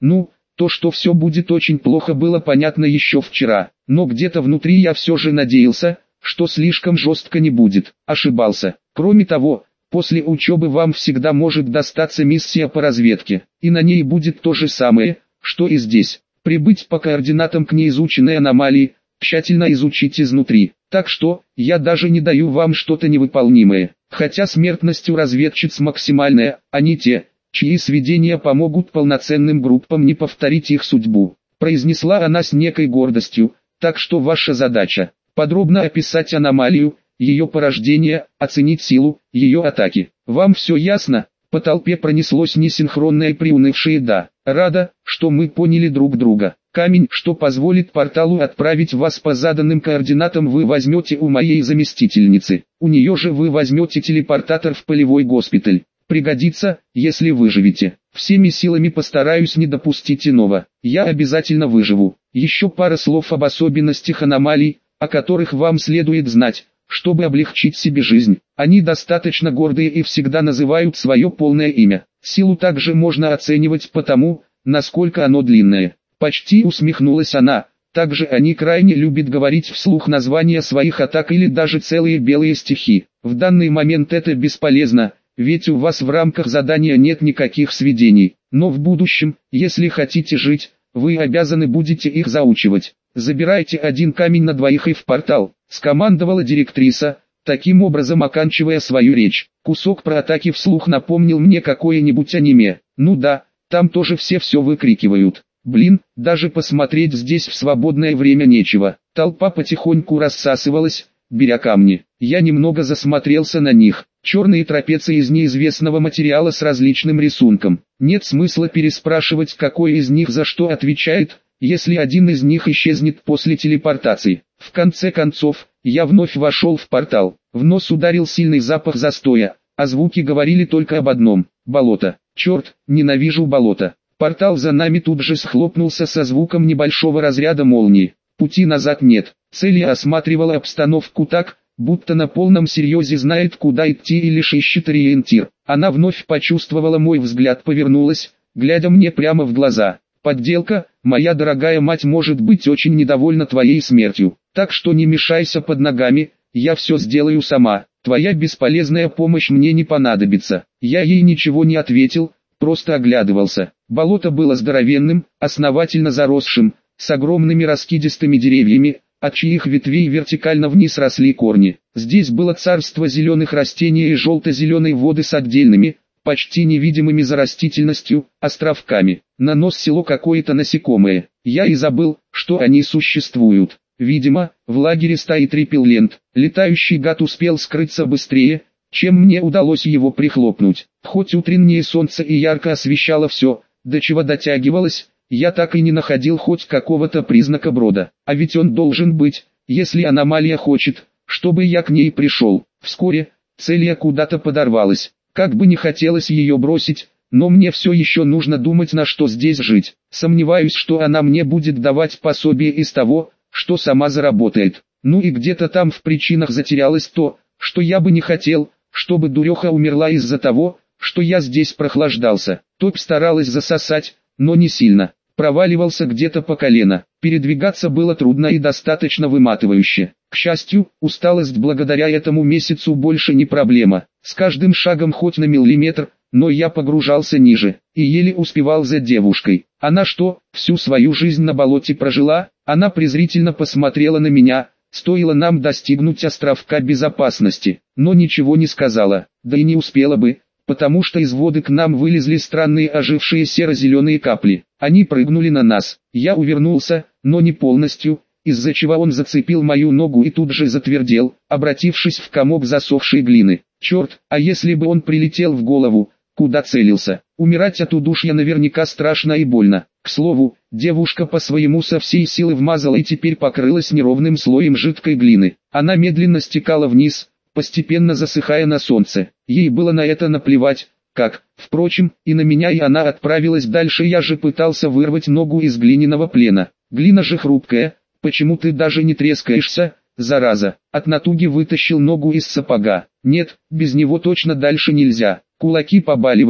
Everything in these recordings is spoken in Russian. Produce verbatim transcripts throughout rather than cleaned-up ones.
Ну, то, что все будет очень плохо, было понятно еще вчера, но где-то внутри я все же надеялся, что слишком жестко не будет. Ошибался. Кроме того, после учебы вам всегда может достаться миссия по разведке, и на ней будет то же самое, что и здесь. Прибыть по координатам к неизученной аномалии, тщательно изучить изнутри. Так что, я даже не даю вам что-то невыполнимое. Хотя смертность у разведчиц максимальная, они те, чьи сведения помогут полноценным группам не повторить их судьбу. Произнесла она с некой гордостью, так что ваша задача – подробно описать аномалию, ее порождение, оценить силу, ее атаки. Вам все ясно? По толпе пронеслось несинхронное приунывшее «да». Рада, что мы поняли друг друга. Камень, что позволит порталу отправить вас по заданным координатам, вы возьмете у моей заместительницы. У нее же вы возьмете телепортатор в полевой госпиталь. Пригодится, если выживете. Всеми силами постараюсь не допустить иного. Я обязательно выживу. Еще пара слов об особенностях аномалий, о которых вам следует знать, чтобы облегчить себе жизнь. Они достаточно гордые и всегда называют свое полное имя. Силу также можно оценивать по тому, насколько оно длинное. Почти усмехнулась она. Также они крайне любят говорить вслух названия своих атак или даже целые белые стихи. В данный момент это бесполезно, ведь у вас в рамках задания нет никаких сведений. Но в будущем, если хотите жить, вы обязаны будете их заучивать. Забирайте один камень на двоих и в портал, скомандовала директриса, таким образом оканчивая свою речь. Кусок про атаки вслух напомнил мне какое-нибудь аниме. Ну да, там тоже все все выкрикивают. Блин, даже посмотреть здесь в свободное время нечего. Толпа потихоньку рассасывалась, беря камни. Я немного засмотрелся на них. Черные трапеции из неизвестного материала с различным рисунком. Нет смысла переспрашивать, какой из них за что отвечает, если один из них исчезнет после телепортации. В конце концов, я вновь вошел в портал. В нос ударил сильный запах застоя, а звуки говорили только об одном – болото. Черт, ненавижу болото. Портал за нами тут же схлопнулся со звуком небольшого разряда молнии. Пути назад нет. Целия осматривала обстановку так, будто на полном серьезе знает, куда идти и лишь ищет ориентир. Она вновь почувствовала мой взгляд, повернулась, глядя мне прямо в глаза. «Подделка, моя дорогая мать может быть очень недовольна твоей смертью, так что не мешайся под ногами, я все сделаю сама, твоя бесполезная помощь мне не понадобится». Я ей ничего не ответил, просто оглядывался. Болото было здоровенным, основательно заросшим, с огромными раскидистыми деревьями, от чьих ветвей вертикально вниз росли корни. Здесь было царство зеленых растений и желто-зеленой воды с отдельными, почти невидимыми за растительностью, островками. На нос село какое-то насекомое. Я и забыл, что они существуют. Видимо, в лагере стоит репеллент. Летающий гад успел скрыться быстрее, чем мне удалось его прихлопнуть. Хоть утреннее солнце и ярко освещало все, до чего дотягивалось, я так и не находил хоть какого-то признака брода. А ведь он должен быть, если аномалия хочет, чтобы я к ней пришел. Вскоре, Целия куда-то подорвалась. Как бы не хотелось ее бросить, но мне все еще нужно думать, на что здесь жить. Сомневаюсь, что она мне будет давать пособие из того, что сама заработает. Ну и где-то там в причинах затерялось то, что я бы не хотел, чтобы дуреха умерла из-за того, что я здесь прохлаждался. Топь старалась засосать, но не сильно. Проваливался где-то по колено. Передвигаться было трудно и достаточно выматывающе. К счастью, усталость благодаря этому месяцу больше не проблема. С каждым шагом хоть на миллиметр, но я погружался ниже, и еле успевал за девушкой. Она что, всю свою жизнь на болоте прожила? Она презрительно посмотрела на меня, стоило нам достигнуть островка безопасности, но ничего не сказала, да и не успела бы, потому что из воды к нам вылезли странные ожившие серо-зеленые капли. Они прыгнули на нас. Я увернулся, но не полностью, из-за чего он зацепил мою ногу и тут же затвердел, обратившись в комок засохшей глины. Черт, а если бы он прилетел в голову, куда целился? Умирать от удушья наверняка страшно и больно. К слову, девушка по своему со всей силы вмазала и теперь покрылась неровным слоем жидкой глины. Она медленно стекала вниз, постепенно засыхая на солнце. Ей было на это наплевать, как, впрочем, и на меня, и она отправилась дальше. Я же пытался вырвать ногу из глиняного плена. Глина же хрупкая, почему ты даже не трескаешься, зараза? От натуги вытащил ногу из сапога. Нет, без него точно дальше нельзя. Кулаки побаливали,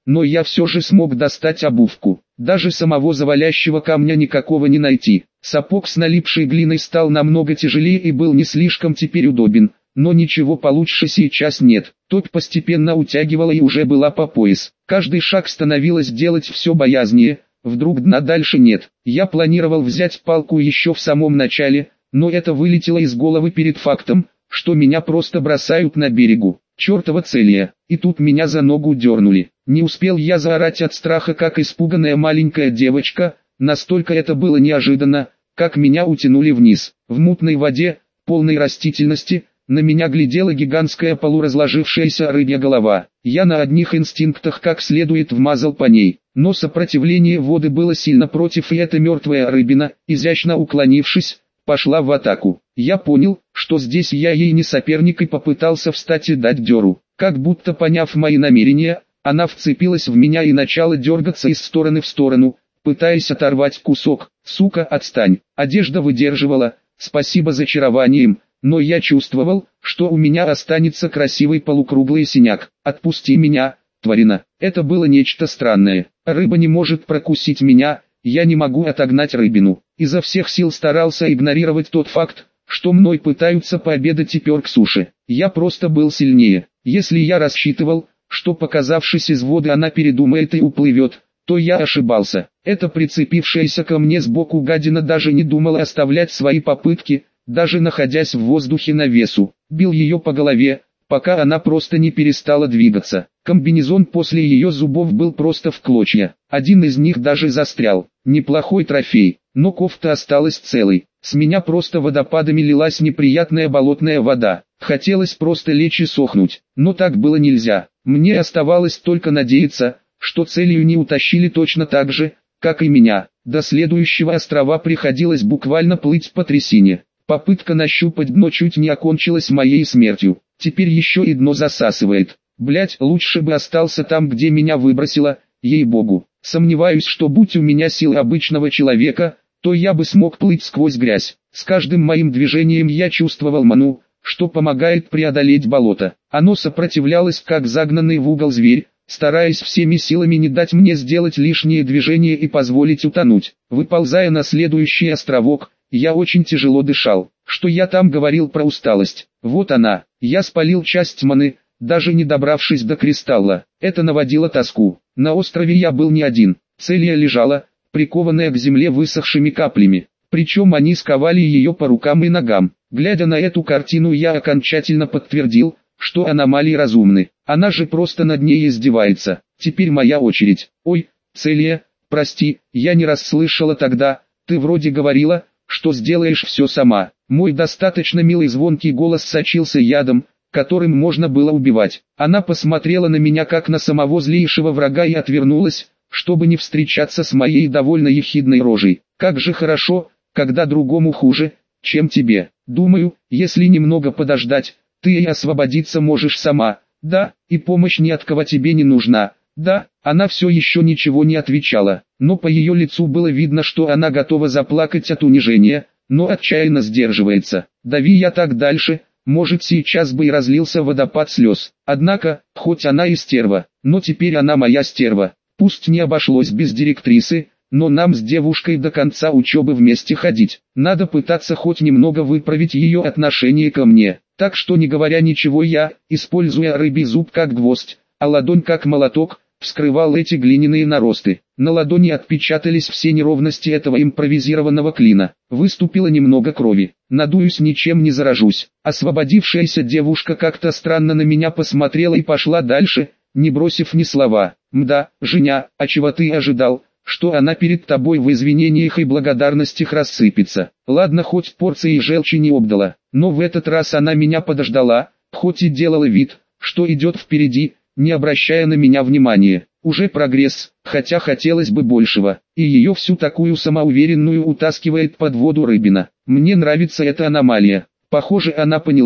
но я все же смог достать обувку. Даже самого завалящего камня никакого не найти. Сапог с налипшей глиной стал намного тяжелее и был не слишком теперь удобен, но ничего получше сейчас нет. Топь постепенно утягивала и уже была по пояс. Каждый шаг становилось делать все боязнее, вдруг дна дальше нет. Я планировал взять палку еще в самом начале, но это вылетело из головы перед фактом, что меня просто бросают на берегу. Чертова Целия. И тут меня за ногу дернули. Не успел я заорать от страха, как испуганная маленькая девочка, настолько это было неожиданно, как меня утянули вниз. В мутной воде, полной растительности, на меня глядела гигантская полуразложившаяся рыбья голова. Я на одних инстинктах как следует вмазал по ней, но сопротивление воды было сильно против, и эта мертвая рыбина, изящно уклонившись, пошла в атаку. Я понял, что здесь я ей не соперник, и попытался встать и дать дёру. Как будто поняв мои намерения, она вцепилась в меня и начала дергаться из стороны в сторону, пытаясь оторвать кусок. Сука, отстань. Одежда выдерживала, спасибо зачарованием, но я чувствовал, что у меня останется красивый полукруглый синяк. Отпусти меня, тварина. Это было нечто странное. Рыба не может прокусить меня, я не могу отогнать рыбину. Изо всех сил старался игнорировать тот факт, что мной пытаются пообедать и пер к суше. Я просто был сильнее. Если я рассчитывал, что показавшись из воды она передумает и уплывет, то я ошибался. Эта прицепившаяся ко мне сбоку гадина даже не думала оставлять свои попытки, даже находясь в воздухе на весу. Бил ее по голове, пока она просто не перестала двигаться. Комбинезон после ее зубов был просто в клочья. Один из них даже застрял. Неплохой трофей, но кофта осталась целой. С меня просто водопадами лилась неприятная болотная вода. Хотелось просто лечь и сохнуть, но так было нельзя. Мне оставалось только надеяться, что Целию не утащили точно так же, как и меня. До следующего острова приходилось буквально плыть по трясине. Попытка нащупать дно чуть не окончилась моей смертью. Теперь еще и дно засасывает. Блять, лучше бы остался там, где меня выбросило, ей-богу. Сомневаюсь, что будь у меня силы обычного человека, то я бы смог плыть сквозь грязь. С каждым моим движением я чувствовал ману, что помогает преодолеть болото. Оно сопротивлялось, как загнанный в угол зверь, стараясь всеми силами не дать мне сделать лишние движения и позволить утонуть. Выползая на следующий островок, я очень тяжело дышал. Что я там говорил про усталость? Вот она. Я спалил часть маны, даже не добравшись до кристалла. Это наводило тоску. На острове я был не один. Целия лежала, прикованная к земле высохшими каплями. Причем они сковали ее по рукам и ногам. Глядя на эту картину, я окончательно подтвердил, что аномалии разумны. Она же просто над ней издевается. Теперь моя очередь. Ой, Целия, прости, я не расслышала тогда. Ты вроде говорила, что сделаешь все сама. Мой достаточно милый звонкий голос сочился ядом, которым можно было убивать. Она посмотрела на меня как на самого злейшего врага и отвернулась, чтобы не встречаться с моей довольно ехидной рожей. Как же хорошо, когда другому хуже, чем тебе. Думаю, если немного подождать, ты и освободиться можешь сама. Да, и помощь ни от кого тебе не нужна. Да, она все еще ничего не отвечала, но по ее лицу было видно, что она готова заплакать от унижения, но отчаянно сдерживается. Дави я так дальше, может сейчас бы и разлился водопад слез. Однако, хоть она и стерва, но теперь она моя стерва. Пусть не обошлось без директрисы, но нам с девушкой до конца учебы вместе ходить. Надо пытаться хоть немного выправить ее отношение ко мне. Так что, не говоря ничего, я, используя рыбий зуб как гвоздь, а ладонь как молоток, вскрывал эти глиняные наросты. На ладони отпечатались все неровности этого импровизированного клина. Выступило немного крови. Надуюсь, ничем не заражусь. Освободившаяся девушка как-то странно на меня посмотрела и пошла дальше, не бросив ни слова. Мда, Женя, а чего ты ожидал, что она перед тобой в извинениях и благодарностях рассыпется? Ладно, хоть порции желчи не обдала, но в этот раз она меня подождала, хоть и делала вид, что идет впереди, не обращая на меня внимания. Уже прогресс, хотя хотелось бы большего. И ее всю такую самоуверенную утаскивает под воду рыбина. Мне нравится эта аномалия. Похоже, она поняла,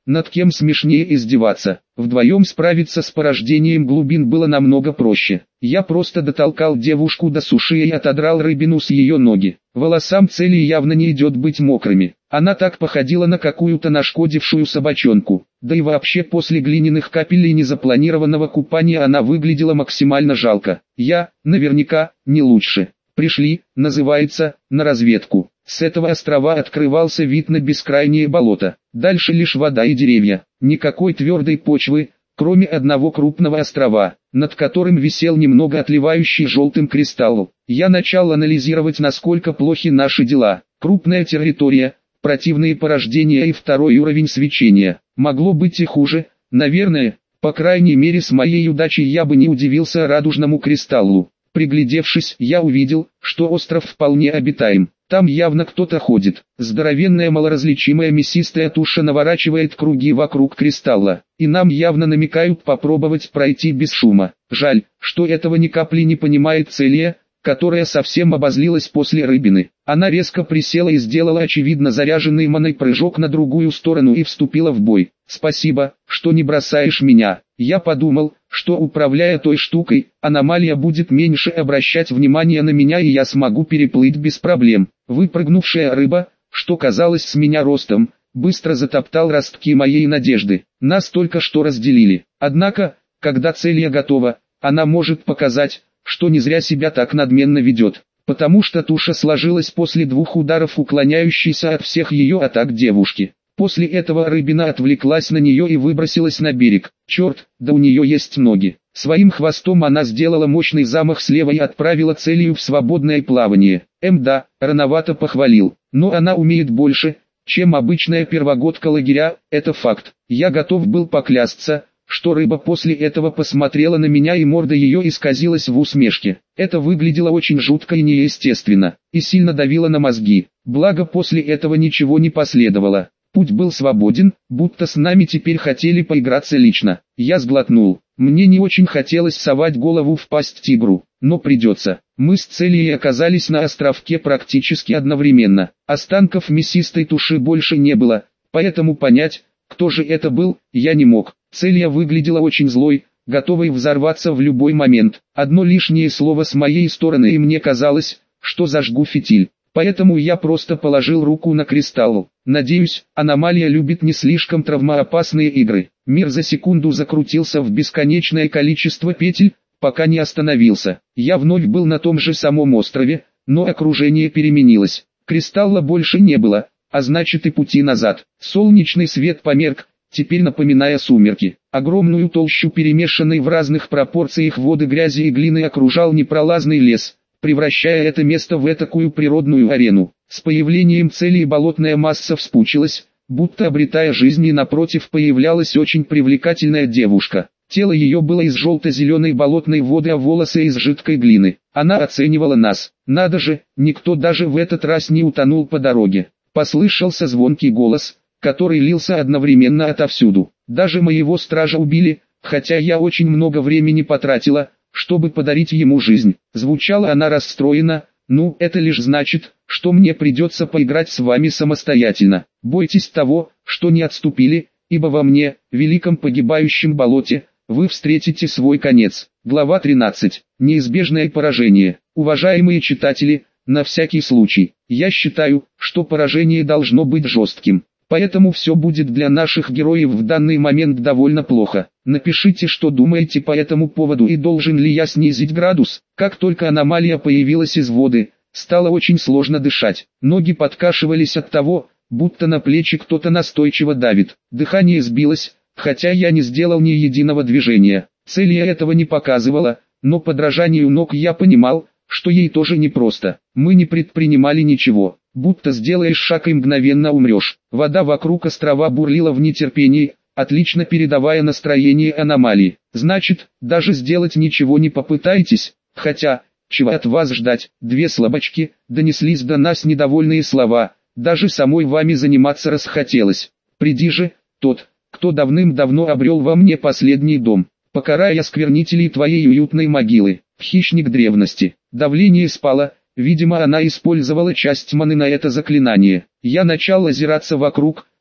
над кем смешнее издеваться. Вдвоем справиться с порождением глубин было намного проще. Я просто дотолкал девушку до суши и отодрал рыбину с ее ноги. Волосам цели явно не идет быть мокрыми. Она так походила на какую-то нашкодившую собачонку. Да и вообще после глиняных капель и незапланированного купания она выглядела максимально жалко. Я, наверняка, не лучше. Пришли, называется, на разведку. С этого острова открывался вид на бескрайнее болото. Дальше лишь вода и деревья. Никакой твердой почвы, кроме одного крупного острова, над которым висел немного отливающий желтым кристалл. Я начал анализировать, насколько плохи наши дела. Крупная территория, противные порождения и второй уровень свечения. Могло быть и хуже, наверное. По крайней мере, с моей удачей я бы не удивился радужному кристаллу. Приглядевшись, я увидел, что остров вполне обитаем. Там явно кто-то ходит. Здоровенная малоразличимая мясистая туша наворачивает круги вокруг кристалла. И нам явно намекают попробовать пройти без шума. Жаль, что этого ни капли не понимает Целия, которая совсем обозлилась после рыбины. Она резко присела и сделала очевидно заряженный маной прыжок на другую сторону и вступила в бой. «Спасибо, что не бросаешь меня». Я подумал, что управляя той штукой, аномалия будет меньше обращать внимание на меня и я смогу переплыть без проблем. Выпрыгнувшая рыба, что казалось с меня ростом, быстро затоптал ростки моей надежды. Нас только что разделили. Однако, когда Целия готова, она может показать, что не зря себя так надменно ведет, потому что туша сложилась после двух ударов уклоняющейся от всех ее атак девушки. После этого рыбина отвлеклась на нее и выбросилась на берег. Черт, да у нее есть ноги. Своим хвостом она сделала мощный замах слева и отправила Целию в свободное плавание. Эм да, рановато похвалил, но она умеет больше, чем обычная первогодка лагеря, это факт. Я готов был поклясться, что рыба после этого посмотрела на меня и морда ее исказилась в усмешке. Это выглядело очень жутко и неестественно, и сильно давило на мозги. Благо после этого ничего не последовало. Путь был свободен, будто с нами теперь хотели поиграться лично. Я сглотнул. Мне не очень хотелось совать голову в пасть тигру, но придется. Мы с Целией оказались на островке практически одновременно. Останков мясистой туши больше не было, поэтому понять, кто же это был, я не мог. Целия выглядела очень злой, готовой взорваться в любой момент. Одно лишнее слово с моей стороны и мне казалось, что зажгу фитиль. Поэтому я просто положил руку на кристалл. Надеюсь, аномалия любит не слишком травмоопасные игры. Мир за секунду закрутился в бесконечное количество петель, пока не остановился. Я вновь был на том же самом острове, но окружение переменилось. Кристалла больше не было, а значит и пути назад. Солнечный свет померк, теперь напоминая сумерки. Огромную толщу перемешанной в разных пропорциях воды, грязи и глины окружал непролазный лес, превращая это место в этакую природную арену. С появлением Целии болотная масса вспучилась, будто обретая жизнь, и напротив появлялась очень привлекательная девушка. Тело ее было из желто-зеленой болотной воды, а волосы из жидкой глины. Она оценивала нас. Надо же, никто даже в этот раз не утонул по дороге. Послышался звонкий голос, который лился одновременно отовсюду. Даже моего стража убили, хотя я очень много времени потратила, чтобы подарить ему жизнь. Звучала она расстроена. Ну, это лишь значит, что мне придется поиграть с вами самостоятельно. Бойтесь того, что не отступили, ибо во мне, великом погибающем болоте, вы встретите свой конец. Глава тринадцать. Неизбежное поражение. Уважаемые читатели, на всякий случай, я считаю, что поражение должно быть жестким. Поэтому все будет для наших героев в данный момент довольно плохо. Напишите, что думаете по этому поводу и должен ли я снизить градус. Как только аномалия появилась из воды, стало очень сложно дышать. Ноги подкашивались от того, будто на плечи кто-то настойчиво давит. Дыхание сбилось, хотя я не сделал ни единого движения. Целия этого не показывала, но по дрожанию ног я понимал, что ей тоже непросто. Мы не предпринимали ничего. Будто сделаешь шаг и мгновенно умрешь. Вода вокруг острова бурлила в нетерпении, отлично передавая настроение аномалии. Значит, даже сделать ничего не попытаетесь, хотя, чего от вас ждать? Две слабачки, донеслись до нас недовольные слова, даже самой вами заниматься расхотелось. Приди же, тот, кто давным-давно обрел во мне последний дом, покарай осквернителей твоей уютной могилы. Хищник древности. Давление спало. Видимо, она использовала часть маны на это заклинание. Я начал озираться вокруг,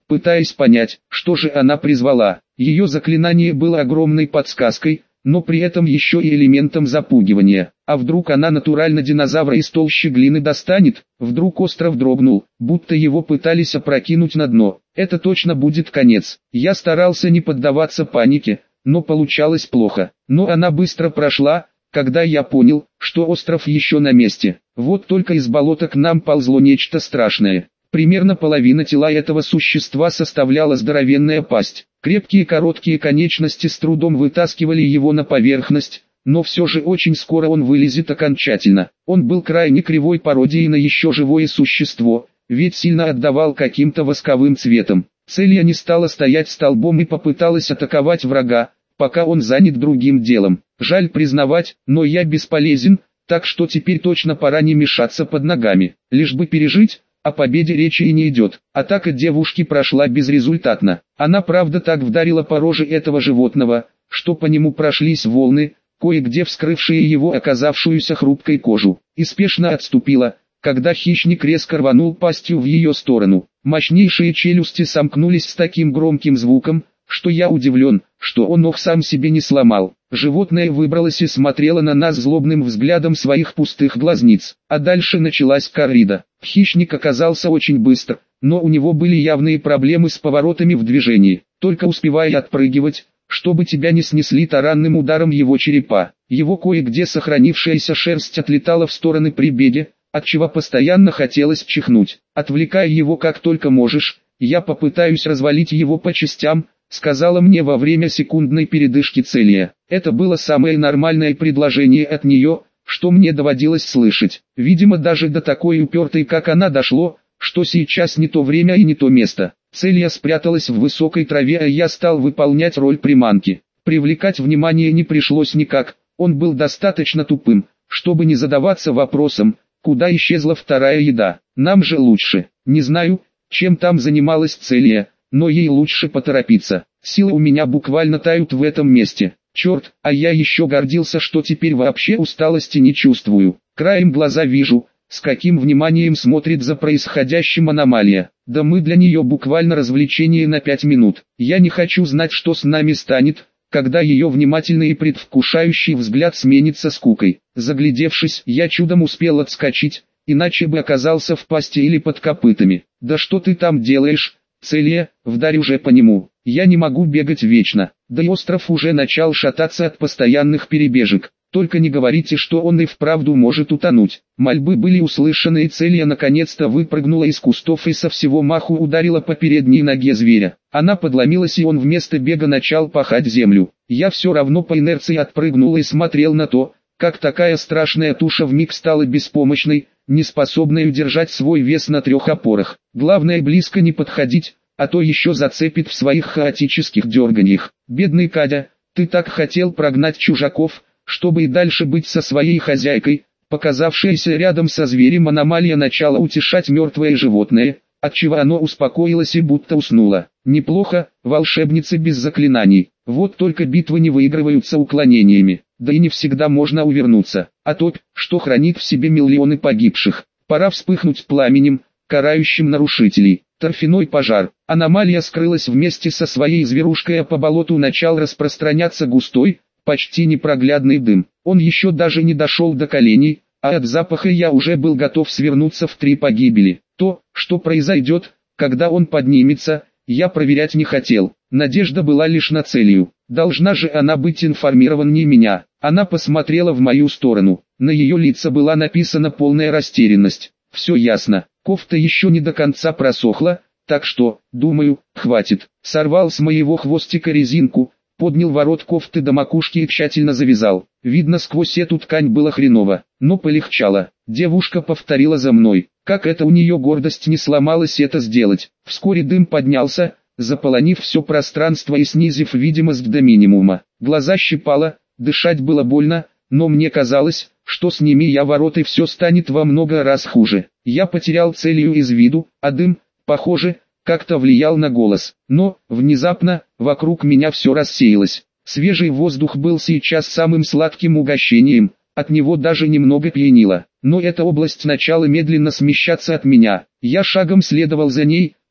пытаясь понять, что же она призвала. Ее заклинание было огромной подсказкой, но при этом еще и элементом запугивания. А вдруг она натурально динозавра из толщи глины достанет? Вдруг остров дрогнул, будто его пытались опрокинуть на дно. Это точно будет конец. Я старался не поддаваться панике, но получалось плохо. Но она быстро прошла, когда я понял, что остров еще на месте. Вот только из болота к нам ползло нечто страшное. Примерно половина тела этого существа составляла здоровенная пасть. Крепкие короткие конечности с трудом вытаскивали его на поверхность, но все же очень скоро он вылезет окончательно. Он был крайне кривой пародией на еще живое существо, ведь сильно отдавал каким-то восковым цветом. Целья не стала стоять столбом и попыталась атаковать врага, пока он занят другим делом. Жаль признавать, но я бесполезен, так что теперь точно пора не мешаться под ногами. Лишь бы пережить, о победе речи и не идет. Атака девушки прошла безрезультатно. Она правда так вдарила по роже этого животного, что по нему прошлись волны, кое-где вскрывшие его оказавшуюся хрупкой кожу, и спешно отступила, когда хищник резко рванул пастью в ее сторону. Мощнейшие челюсти сомкнулись с таким громким звуком, что я удивлен, что он их сам себе не сломал. Животное выбралось и смотрело на нас злобным взглядом своих пустых глазниц. А дальше началась коррида. Хищник оказался очень быстр, но у него были явные проблемы с поворотами в движении. Только успевай отпрыгивать, чтобы тебя не снесли таранным ударом его черепа. Его кое-где сохранившаяся шерсть отлетала в стороны при беге, отчего постоянно хотелось чихнуть. Отвлекай его как только можешь, я попытаюсь развалить его по частям, сказала мне во время секундной передышки Целья. Это было самое нормальное предложение от нее, что мне доводилось слышать. Видимо, даже до такой упертой, как она, дошло, что сейчас не то время и не то место. Целья спряталась в высокой траве, а я стал выполнять роль приманки. Привлекать внимание не пришлось никак, он был достаточно тупым, чтобы не задаваться вопросом, куда исчезла вторая еда. Нам же лучше. Не знаю, чем там занималась Целья, но ей лучше поторопиться. Силы у меня буквально тают в этом месте. Черт, а я еще гордился, что теперь вообще усталости не чувствую. Краем глаза вижу, с каким вниманием смотрит за происходящим аномалия. Да мы для нее буквально развлечение на пять минут. Я не хочу знать, что с нами станет, когда ее внимательный и предвкушающий взгляд сменится скукой. Заглядевшись, я чудом успел отскочить, иначе бы оказался в пасти или под копытами. Да что ты там делаешь? Целья, вдарь уже по нему. Я не могу бегать вечно. Да и остров уже начал шататься от постоянных перебежек. Только не говорите, что он и вправду может утонуть. Мольбы были услышаны, и Целья наконец-то выпрыгнула из кустов и со всего маху ударила по передней ноге зверя. Она подломилась, и он вместо бега начал пахать землю. Я все равно по инерции отпрыгнул и смотрел на то, как такая страшная туша вмиг стала беспомощной, неспособной удержать свой вес на трех опорах. Главное близко не подходить, а то еще зацепит в своих хаотических дерганьях. Бедный Кадя, ты так хотел прогнать чужаков, чтобы и дальше быть со своей хозяйкой. Показавшаяся рядом со зверем аномалия начала утешать мертвое животное, отчего оно успокоилось и будто уснуло. Неплохо, волшебница без заклинаний. Вот только битвы не выигрываются уклонениями, да и не всегда можно увернуться. А топь, что хранит в себе миллионы погибших. Пора вспыхнуть пламенем, карающим нарушителей. Торфяной пожар. Аномалия скрылась вместе со своей зверушкой, а по болоту начал распространяться густой, почти непроглядный дым. Он еще даже не дошел до коленей, а от запаха я уже был готов свернуться в три погибели. То, что произойдет, когда он поднимется, я проверять не хотел. Надежда была лишь на Целью. Должна же она быть информированнее меня. Она посмотрела в мою сторону. На ее лице была написана полная растерянность. Все ясно. Кофта еще не до конца просохла, так что, думаю, хватит. Сорвал с моего хвостика резинку, поднял ворот кофты до макушки и тщательно завязал. Видно, сквозь эту ткань было хреново, но полегчало. Девушка повторила за мной. Как это у нее гордость не сломалась это сделать. Вскоре дым поднялся, заполонив все пространство и снизив видимость до минимума. Глаза щипало, дышать было больно, но мне казалось, что сними я ворот и все станет во много раз хуже. Я потерял Целью из виду, а дым, похоже, как-то влиял на голос. Но, внезапно, вокруг меня все рассеялось. Свежий воздух был сейчас самым сладким угощением, от него даже немного пьянило. Но эта область начала медленно смещаться от меня. Я шагом следовал за ней,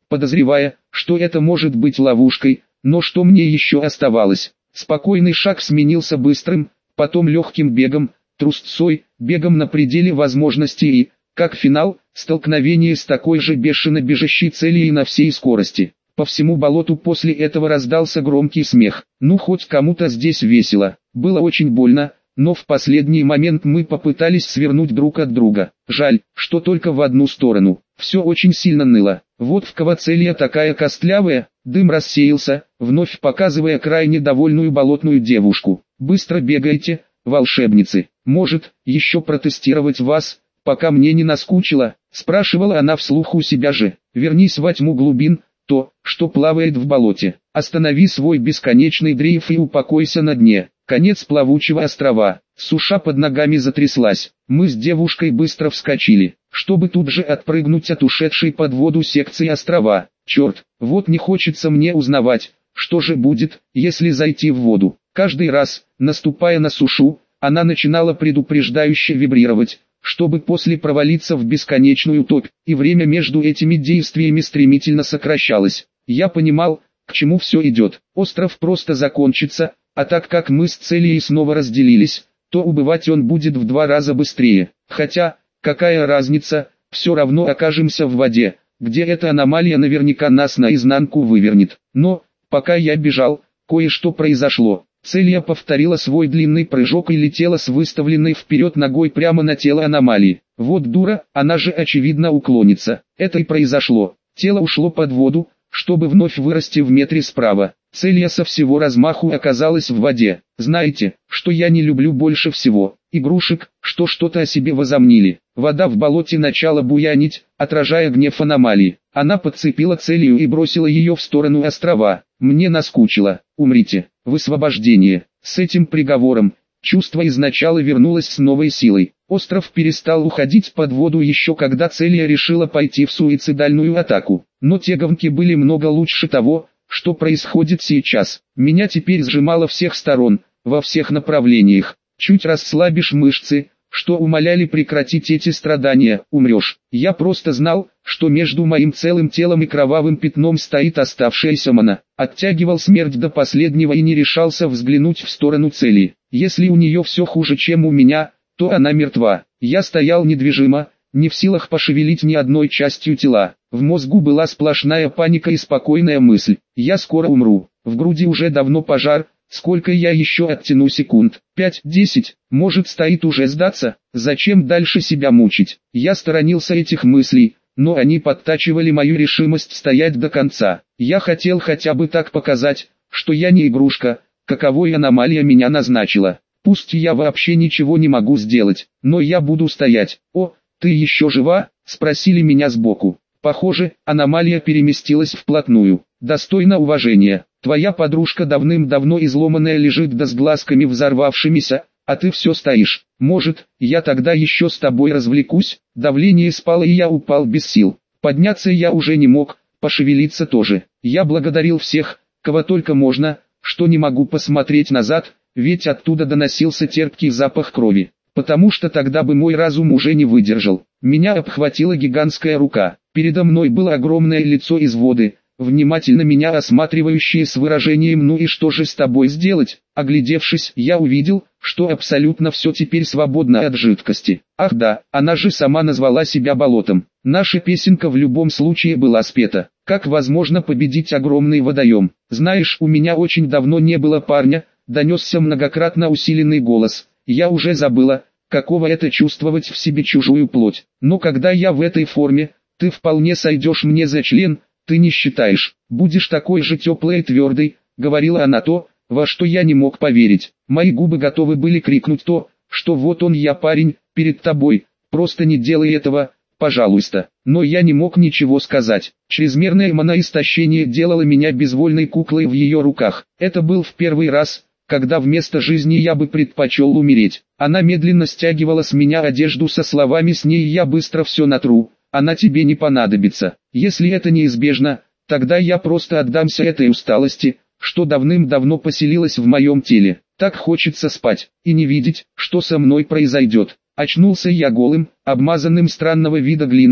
подозревая, что это может быть ловушкой, но что мне еще оставалось? Спокойный шаг сменился быстрым, потом легким бегом, трусцой, бегом на пределе возможностей и, как финал, столкновение с такой же бешено бежащей целью и на всей скорости. По всему болоту после этого раздался громкий смех. Ну хоть кому-то здесь весело. Было очень больно, но в последний момент мы попытались свернуть друг от друга. Жаль, что только в одну сторону. Все очень сильно ныло. Вот в кого целья такая костлявая. Дым рассеялся, вновь показывая крайне довольную болотную девушку. Быстро бегайте, волшебницы. Может, еще протестировать вас, пока мне не наскучило? Спрашивала она вслух у себя же. Вернись во тьму глубин, то, что плавает в болоте. Останови свой бесконечный дрейф и упокойся на дне. Конец плавучего острова. Суша под ногами затряслась. Мы с девушкой быстро вскочили, чтобы тут же отпрыгнуть от ушедшей под воду секции острова. Черт, вот не хочется мне узнавать, что же будет, если зайти в воду. Каждый раз, наступая на сушу, она начинала предупреждающе вибрировать, чтобы после провалиться в бесконечную топь, и время между этими действиями стремительно сокращалось. Я понимал, к чему все идет. Остров просто закончится, а так как мы с Целией снова разделились, то убывать он будет в два раза быстрее. Хотя, какая разница, все равно окажемся в воде, где эта аномалия наверняка нас наизнанку вывернет. Но, пока я бежал, кое-что произошло. Целия повторила свой длинный прыжок и летела с выставленной вперед ногой прямо на тело аномалии. Вот дура, она же очевидно уклонится. Это и произошло. Тело ушло под воду, чтобы вновь вырасти в метре справа. Целия со всего размаху оказалась в воде. Знаете, что я не люблю больше всего? Игрушек, что что-то о себе возомнили. Вода в болоте начала буянить, отражая гнев аномалии. Она подцепила Целию и бросила ее в сторону острова. Мне наскучило. Умрите. Высвобождение. С этим приговором чувство изначала вернулось с новой силой. Остров перестал уходить под воду еще когда Целия решила пойти в суицидальную атаку. Но те гонки были много лучше того, что происходит сейчас. Меня теперь сжимало всех сторон, во всех направлениях. Чуть расслабишь мышцы, что умоляли прекратить эти страдания, умрешь. Я просто знал, что между моим целым телом и кровавым пятном стоит оставшаяся мана. Оттягивал смерть до последнего и не решался взглянуть в сторону цели. Если у нее все хуже, чем у меня, то она мертва. Я стоял недвижимо, не в силах пошевелить ни одной частью тела. В мозгу была сплошная паника и спокойная мысль: я скоро умру. В груди уже давно пожар. Сколько я еще оттяну секунд? Пять, десять, может стоит уже сдаться? Зачем дальше себя мучить? Я сторонился этих мыслей, но они подтачивали мою решимость стоять до конца. Я хотел хотя бы так показать, что я не игрушка, каковой аномалия меня назначила. Пусть я вообще ничего не могу сделать, но я буду стоять. О, ты еще жива? Спросили меня сбоку. Похоже, аномалия переместилась вплотную. Достойно уважения. Твоя подружка давным-давно изломанная лежит да с глазками взорвавшимися, а ты все стоишь. Может, я тогда еще с тобой развлекусь? Давление спало и я упал без сил. Подняться я уже не мог, пошевелиться тоже. Я благодарил всех, кого только можно, что не могу посмотреть назад, ведь оттуда доносился терпкий запах крови. Потому что тогда бы мой разум уже не выдержал. Меня обхватила гигантская рука. Передо мной было огромное лицо из воды, внимательно меня осматривающее с выражением «ну и что же с тобой сделать?». Оглядевшись, я увидел, что абсолютно все теперь свободно от жидкости. Ах да, она же сама назвала себя болотом. Наша песенка в любом случае была спета. Как возможно победить огромный водоем? Знаешь, у меня очень давно не было парня, донесся многократно усиленный голос. Я уже забыла, каково это чувствовать в себе чужую плоть. Но когда я в этой форме, ты вполне сойдешь мне за член. Ты не считаешь, будешь такой же теплой и твердой, говорила она то, во что я не мог поверить. Мои губы готовы были крикнуть то, что вот он я парень, перед тобой, просто не делай этого, пожалуйста. Но я не мог ничего сказать. Чрезмерное моноистощение делало меня безвольной куклой в ее руках. Это был в первый раз, когда вместо жизни я бы предпочел умереть. Она медленно стягивала с меня одежду со словами «с ней я быстро все натру». Она тебе не понадобится. Если это неизбежно, тогда я просто отдамся этой усталости, что давным-давно поселилась в моем теле. Так хочется спать и не видеть, что со мной произойдет. Очнулся я голым, обмазанным странного вида глиной,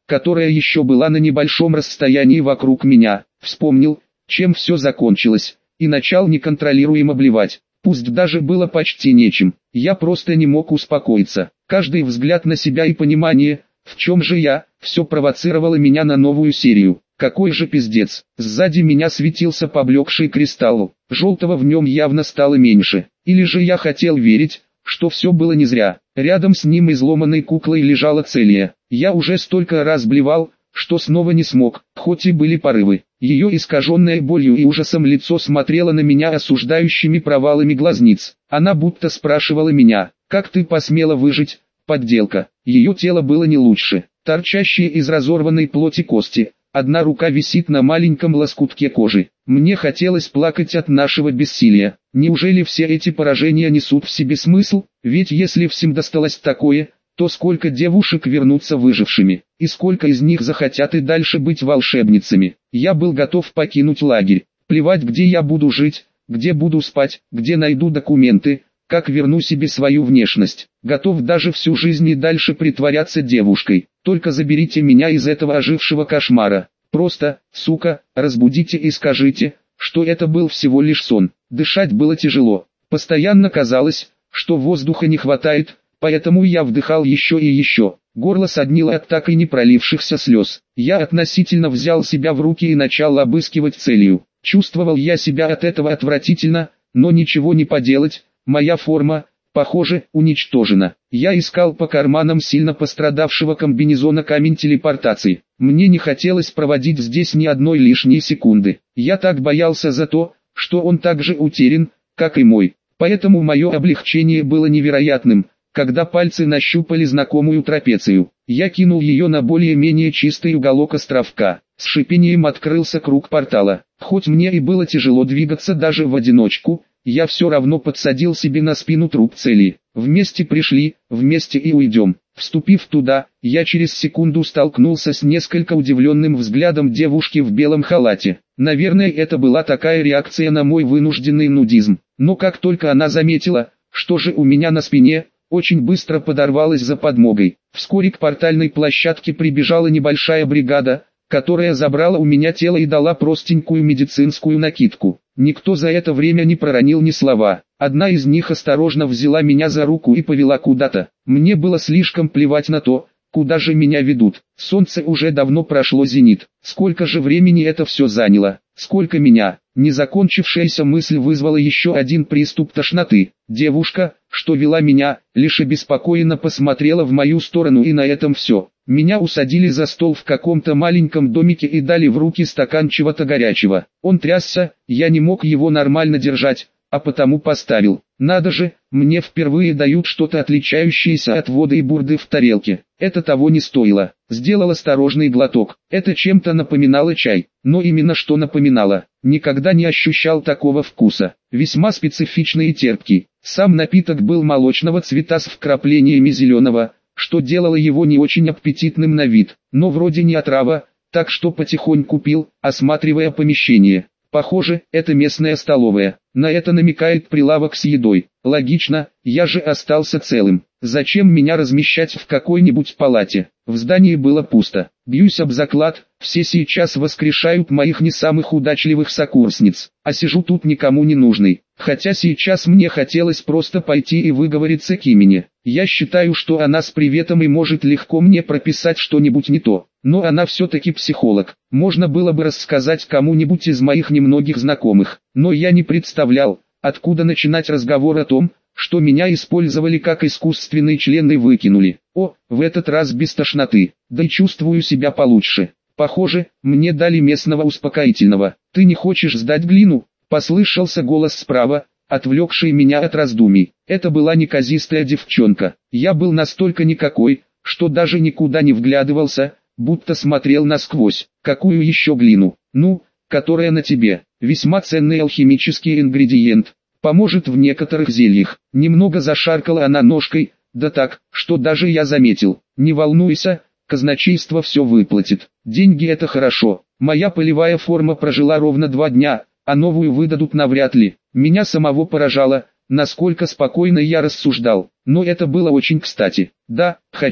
которая еще была на небольшом расстоянии вокруг меня, вспомнил, чем все закончилось, и начал неконтролируемо блевать. Пусть даже было почти нечем, я просто не мог успокоиться. Каждый взгляд на себя и понимание, в чем же я, все провоцировало меня на новую серию. Какой же пиздец. Сзади меня светился поблекший кристалл, желтого в нем явно стало меньше. Или же я хотел верить, что все было не зря. Рядом с ним изломанной куклой лежала Целия. Я уже столько раз блевал, что снова не смог, хоть и были порывы. Ее искаженное болью и ужасом лицо смотрело на меня осуждающими провалами глазниц. Она будто спрашивала меня: «Как ты посмела выжить, подделка?» Ее тело было не лучше. Торчащие из разорванной плоти кости. Одна рука висит на маленьком лоскутке кожи. Мне хотелось плакать от нашего бессилия. Неужели все эти поражения несут в себе смысл? Ведь если всем досталось такое, то сколько девушек вернутся выжившими, и сколько из них захотят и дальше быть волшебницами. Я был готов покинуть лагерь. Плевать, где я буду жить, где буду спать, где найду документы, как верну себе свою внешность. Готов даже всю жизнь и дальше притворяться девушкой. Только заберите меня из этого ожившего кошмара. Просто, сука, разбудите и скажите, что это был всего лишь сон. Дышать было тяжело. Постоянно казалось, что воздуха не хватает, поэтому я вдыхал еще и еще. Горло соднило от так и не пролившихся слез. Я относительно взял себя в руки и начал обыскивать Целию. Чувствовал я себя от этого отвратительно, но ничего не поделать. Моя форма, похоже, уничтожена. Я искал по карманам сильно пострадавшего комбинезона камень телепортации. Мне не хотелось проводить здесь ни одной лишней секунды. Я так боялся за то, что он так же утерян, как и мой. Поэтому мое облегчение было невероятным, когда пальцы нащупали знакомую трапецию. Я кинул ее на более-менее чистый уголок островка. С шипением открылся круг портала. Хоть мне и было тяжело двигаться даже в одиночку, я все равно подсадил себе на спину труп Цели. Вместе пришли, вместе и уйдем. Вступив туда, я через секунду столкнулся с несколько удивленным взглядом девушки в белом халате. Наверное, это была такая реакция на мой вынужденный нудизм. Но как только она заметила, что же у меня на спине, очень быстро подорвалась за подмогой. Вскоре к портальной площадке прибежала небольшая бригада, которая забрала у меня тело и дала простенькую медицинскую накидку. Никто за это время не проронил ни слова. Одна из них осторожно взяла меня за руку и повела куда-то. Мне было слишком плевать на то, куда же меня ведут. Солнце уже давно прошло зенит. Сколько же времени это все заняло? Сколько меня? Незакончившаяся мысль вызвала еще один приступ тошноты. Девушка, что вела меня, лишь обеспокоенно посмотрела в мою сторону, и на этом все. Меня усадили за стол в каком-то маленьком домике и дали в руки стакан чего-то горячего. Он трясся, я не мог его нормально держать, а потому поставил. Надо же, мне впервые дают что-то отличающееся от воды и бурды в тарелке. Это того не стоило. Сделал осторожный глоток. Это чем-то напоминало чай, но именно что напоминало. Никогда не ощущал такого вкуса. Весьма специфичный и терпкий. Сам напиток был молочного цвета с вкраплениями зеленого, что делало его не очень аппетитным на вид, но вроде не отрава, так что потихоньку пил, осматривая помещение. Похоже, это местная столовая. На это намекает прилавок с едой. Логично, я же остался целым. Зачем меня размещать в какой-нибудь палате? В здании было пусто. Бьюсь об заклад, все сейчас воскрешают моих не самых удачливых сокурсниц, а сижу тут никому не нужный. Хотя сейчас мне хотелось просто пойти и выговориться к имени. Я считаю, что она с приветом и может легко мне прописать что-нибудь не то. Но она все-таки психолог. Можно было бы рассказать кому-нибудь из моих немногих знакомых. Но я не представлял, откуда начинать разговор о том, что меня использовали как искусственный член и выкинули. О, в этот раз без тошноты. Да и чувствую себя получше. Похоже, мне дали местного успокоительного. «Ты не хочешь сдать глину?» Послышался голос справа, отвлекший меня от раздумий. Это была неказистая девчонка. Я был настолько никакой, что даже никуда не вглядывался, будто смотрел насквозь. «Какую еще глину?» «Ну, которая на тебе. Весьма ценный алхимический ингредиент. Поможет в некоторых зельях». Немного зашаркала она ножкой, да так, что даже я заметил. «Не волнуйся, казначейство все выплатит. Деньги — это хорошо. Моя полевая форма прожила ровно два дня, а новую выдадут навряд ли». Меня самого поражало, насколько спокойно я рассуждал. Но это было очень кстати. «Да, хочу.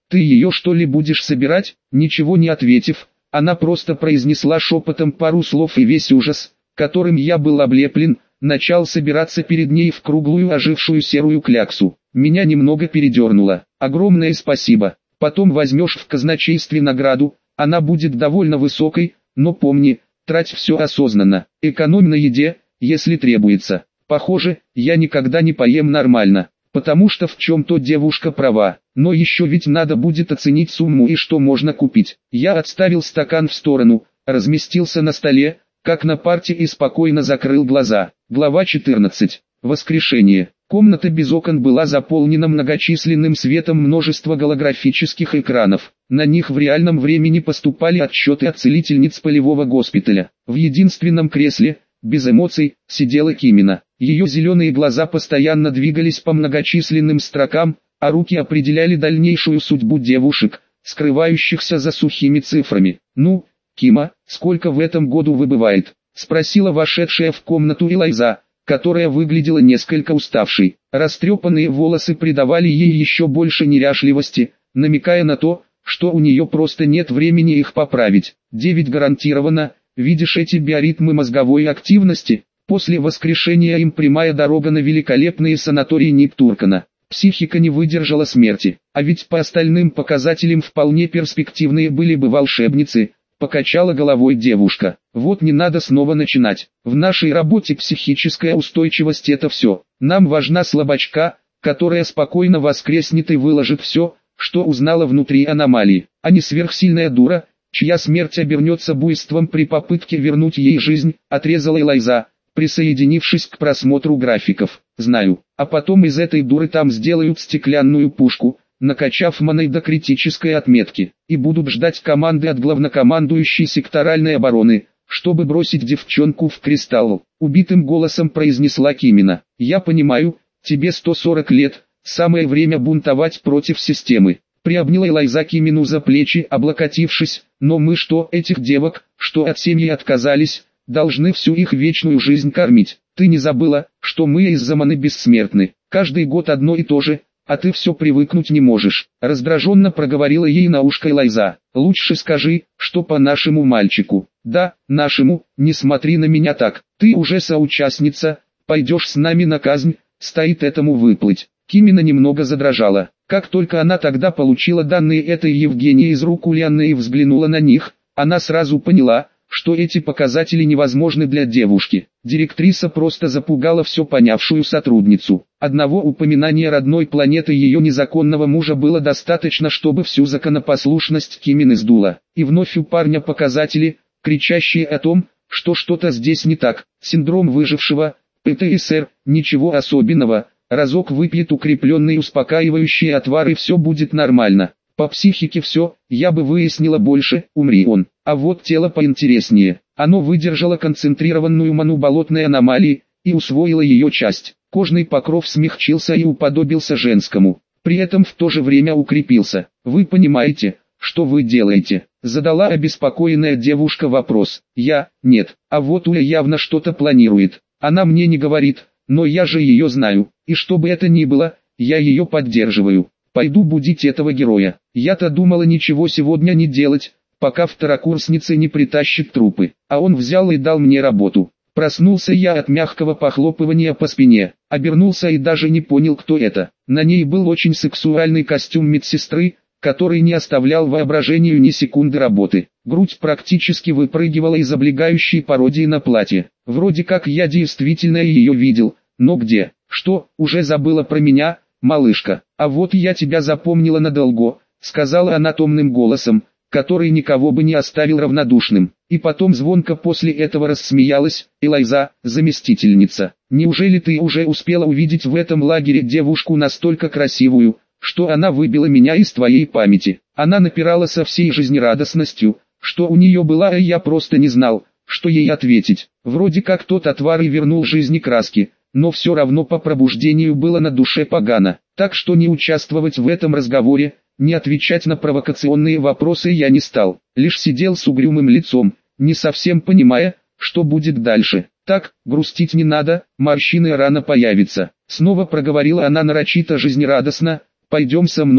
Ты ее что ли будешь собирать? Ничего не ответив, она просто произнесла шепотом пару слов, и весь ужас, которым я был облеплен, начал собираться перед ней в круглую ожившую серую кляксу. Меня немного передернуло. Огромное спасибо. Потом возьмешь в казначействе награду, она будет довольно высокой, но помни, трать все осознанно, экономь на еде, если требуется. Похоже, я никогда не поем нормально, потому что в чем-то девушка права, но еще ведь надо будет оценить сумму и что можно купить. Я отставил стакан в сторону, разместился на столе, как на парте, и спокойно закрыл глаза. Глава четырнадцать. Воскрешение. Комната без окон была заполнена многочисленным светом множества голографических экранов. На них в реальном времени поступали отчеты от целительниц полевого госпиталя. В единственном кресле, без эмоций, сидела Кимина. Ее зеленые глаза постоянно двигались по многочисленным строкам, а руки определяли дальнейшую судьбу девушек, скрывающихся за сухими цифрами. «Ну, Кима, сколько в этом году выбывает?» — спросила вошедшая в комнату Элайза, которая выглядела несколько уставшей. Растрепанные волосы придавали ей еще больше неряшливости, намекая на то, что у нее просто нет времени их поправить. «Девять гарантированно. Видишь эти биоритмы мозговой активности? После воскрешения им прямая дорога на великолепные санатории Ниптуркана. Психика не выдержала смерти, а ведь по остальным показателям вполне перспективные были бы волшебницы», — покачала головой девушка. «Вот не надо снова начинать. В нашей работе психическая устойчивость — это все. Нам важна слабачка, которая спокойно воскреснет и выложит все, что узнала внутри аномалии, а не сверхсильная дура, чья смерть обернется буйством при попытке вернуть ей жизнь», — отрезала Элайза, присоединившись к просмотру графиков. «Знаю, а потом из этой дуры там сделают стеклянную пушку, накачав маной до критической отметки, и будут ждать команды от главнокомандующей секторальной обороны, чтобы бросить девчонку в кристалл», — убитым голосом произнесла Кимина. «Я понимаю, тебе сто сорок лет, самое время бунтовать против системы», — приобняла Элайза Кимину за плечи, облокотившись. «Но мы что, этих девок, что от семьи отказались, должны всю их вечную жизнь кормить? Ты не забыла, что мы из-за маны бессмертны? Каждый год одно и то же, а ты все привыкнуть не можешь», — раздраженно проговорила ей на ушко Элайза. «Лучше скажи, что по нашему мальчику». «Да, нашему, не смотри на меня так, ты уже соучастница, пойдешь с нами на казнь, стоит этому выплыть». Кимина немного задрожала. Как только она тогда получила данные этой Евгении из рук Ульяны и взглянула на них, она сразу поняла, что эти показатели невозможны для девушки. Директриса просто запугала все понявшую сотрудницу. Одного упоминания родной планеты ее незаконного мужа было достаточно, чтобы всю законопослушность Кимины сдуло. И вновь у парня показатели, кричащие о том, что что-то здесь не так. Синдром выжившего, ПТСР, ничего особенного. Разок выпьет укрепленный успокаивающий отвар и все будет нормально. По психике все, я бы выяснила больше, умри он. А вот тело поинтереснее. Оно выдержало концентрированную ману болотной аномалии и усвоило ее часть. Кожный покров смягчился и уподобился женскому. При этом в то же время укрепился. «Вы понимаете, что вы делаете?» — задала обеспокоенная девушка вопрос. «Я? Нет. А вот Уля явно что-то планирует. Она мне не говорит, но я же ее знаю. И что бы это ни было, я ее поддерживаю. Пойду будить этого героя. Я-то думала ничего сегодня не делать, пока второкурсницы не притащат трупы. А он взял и дал мне работу». Проснулся я от мягкого похлопывания по спине, обернулся и даже не понял, кто это. На ней был очень сексуальный костюм медсестры, который не оставлял воображению ни секунды работы. Грудь практически выпрыгивала из облегающей пародии на платье. Вроде как я действительно ее видел, но где? Что, уже забыла про меня, малышка? А вот я тебя запомнила надолго, сказала она томным голосом, который никого бы не оставил равнодушным. И потом звонко после этого рассмеялась. «Элайза, заместительница, неужели ты уже успела увидеть в этом лагере девушку настолько красивую, что она выбила меня из твоей памяти?» Она напирала со всей жизнерадостностью, что у нее была, и я просто не знал, что ей ответить. Вроде как тот отвар и вернул жизни краски, но все равно по пробуждению было на душе погано. Так что не участвовать в этом разговоре, не отвечать на провокационные вопросы я не стал, лишь сидел с угрюмым лицом, не совсем понимая, что будет дальше. «Так, грустить не надо, морщины рано появятся», — снова проговорила она нарочито жизнерадостно. «Пойдем со мной,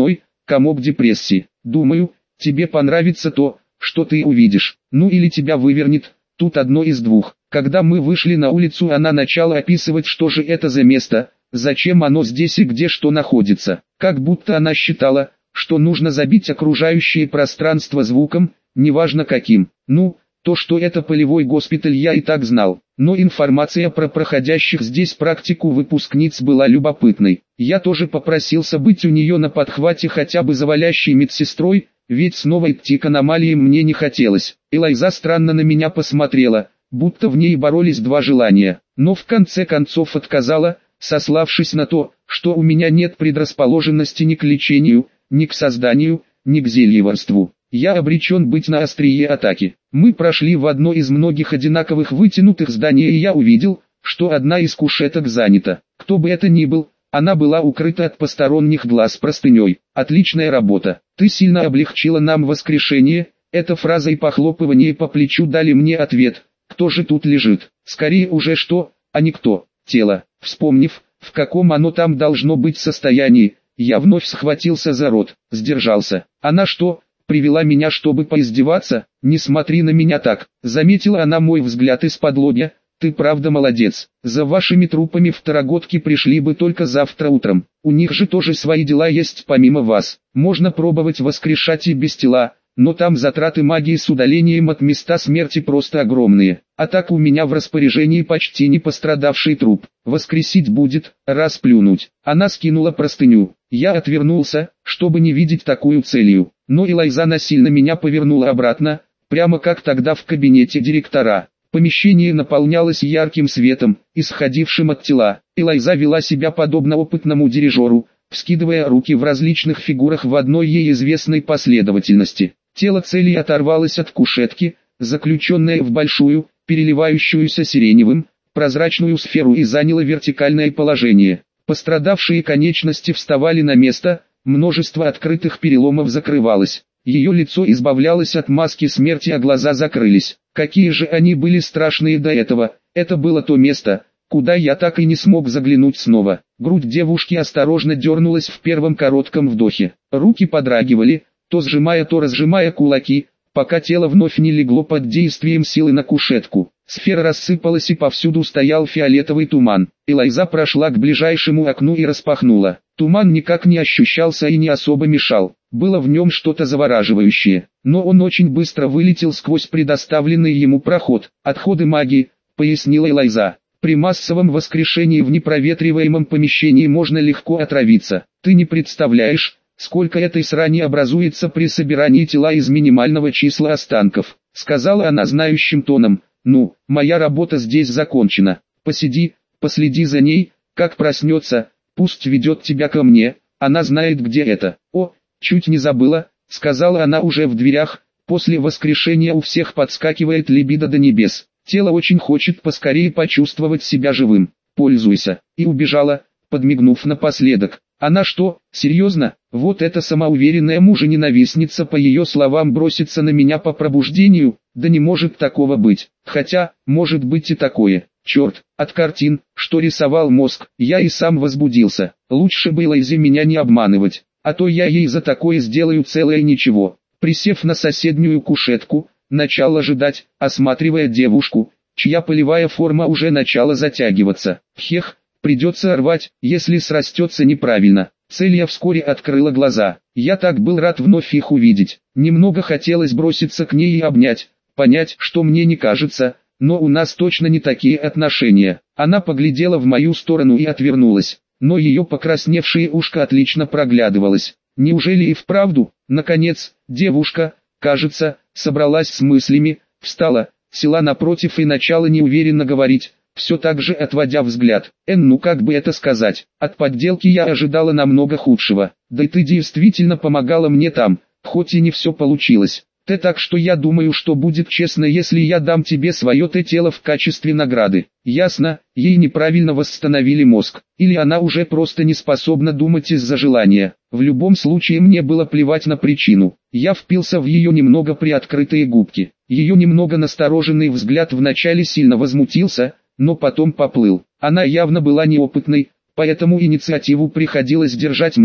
комок депрессии. Думаю, тебе понравится то, что ты увидишь. Ну или тебя вывернет, тут одно из двух. Когда мы вышли на улицу, она начала описывать, что же это за место, зачем оно здесь и где что находится. Как будто она считала, что нужно забить окружающее пространство звуком, неважно каким. Ну, то, что это полевой госпиталь, я и так знал, но информация про проходящих здесь практику выпускниц была любопытной. Я тоже попросился быть у нее на подхвате хотя бы завалящей медсестрой, ведь снова идти к аномалиям мне не хотелось. Элайза странно на меня посмотрела, будто в ней боролись два желания, но в конце концов отказала, сославшись на то, что у меня нет предрасположенности ни к лечению, ни к созданию, ни к зельеварству. Я обречен быть на острие атаки. Мы прошли в одно из многих одинаковых вытянутых зданий, и я увидел, что одна из кушеток занята. Кто бы это ни был, она была укрыта от посторонних глаз простыней. Отличная работа. Ты сильно облегчила нам воскрешение. Эта фраза и похлопывание по плечу дали мне ответ. Кто же тут лежит? Скорее уже что, а не кто. Тело. Вспомнив, в каком оно там должно быть состоянии, я вновь схватился за рот, сдержался. Она что, привела меня, чтобы поиздеваться? Не смотри на меня так. Заметила она мой взгляд из-под лобья. Ты правда молодец. За вашими трупами второгодки пришли бы только завтра утром. У них же тоже свои дела есть помимо вас. Можно пробовать воскрешать и без тела, но там затраты магии с удалением от места смерти просто огромные. А так у меня в распоряжении почти не пострадавший труп. Воскресить будет, расплюнуть. Она скинула простыню. Я отвернулся, чтобы не видеть такую целью. Но Элайза насильно меня повернула обратно, прямо как тогда в кабинете директора. Помещение наполнялось ярким светом, исходившим от тела. Элайза вела себя подобно опытному дирижеру, вскидывая руки в различных фигурах в одной ей известной последовательности. Тело цели оторвалось от кушетки, заключенное в большую, переливающуюся сиреневым, прозрачную сферу, и заняло вертикальное положение. Пострадавшие конечности вставали на место, множество открытых переломов закрывалось. Ее лицо избавлялось от маски смерти, а глаза закрылись. Какие же они были страшные до этого. Это было то место, куда я так и не смог заглянуть снова. Грудь девушки осторожно дернулась в первом коротком вдохе. Руки подрагивали, то сжимая, то разжимая кулаки, пока тело вновь не легло под действием силы на кушетку. Сфера рассыпалась, и повсюду стоял фиолетовый туман. Элайза прошла к ближайшему окну и распахнула. Туман никак не ощущался и не особо мешал. Было в нем что-то завораживающее, но он очень быстро вылетел сквозь предоставленный ему проход. «Отходы магии», — пояснила Элайза. «При массовом воскрешении в непроветриваемом помещении можно легко отравиться. Ты не представляешь, сколько этой срани образуется при собирании тела из минимального числа останков», — сказала она знающим тоном. «Ну, моя работа здесь закончена. Посиди, последи за ней, как проснется, пусть ведет тебя ко мне, она знает, где это». «О, чуть не забыла», — сказала она уже в дверях. «После воскрешения у всех подскакивает либидо до небес. Тело очень хочет поскорее почувствовать себя живым. Пользуйся». И убежала, подмигнув напоследок. Она что, серьезно? Вот эта самоуверенная мужа-ненавистница, по ее словам, бросится на меня по пробуждению? Да не может такого быть. Хотя, может быть и такое. Черт, от картин, что рисовал мозг, я и сам возбудился. Лучше было из-за меня не обманывать, а то я ей за такое сделаю целое ничего. Присев на соседнюю кушетку, начал ожидать, осматривая девушку, чья полевая форма уже начала затягиваться. Хех. Придется рвать, если срастется неправильно. Целья вскоре открыла глаза. Я так был рад вновь их увидеть. Немного хотелось броситься к ней и обнять, понять, что мне не кажется, но у нас точно не такие отношения. Она поглядела в мою сторону и отвернулась, но ее покрасневшее ушко отлично проглядывалось. Неужели и вправду? Наконец, девушка, кажется, собралась с мыслями, встала, села напротив и начала неуверенно говорить, все так же отводя взгляд. «Эн, ну как бы это сказать, от подделки я ожидала намного худшего. Да и ты действительно помогала мне там, хоть и не все получилось. Ты так что я думаю, что будет честно, если я дам тебе свое Т-тело в качестве награды». Ясно, ей неправильно восстановили мозг, или она уже просто не способна думать из-за желания. В любом случае мне было плевать на причину. Я впился в ее немного приоткрытые губки. Ее немного настороженный взгляд вначале сильно возмутился, но потом поплыл. Она явно была неопытной, поэтому инициативу приходилось держать мне.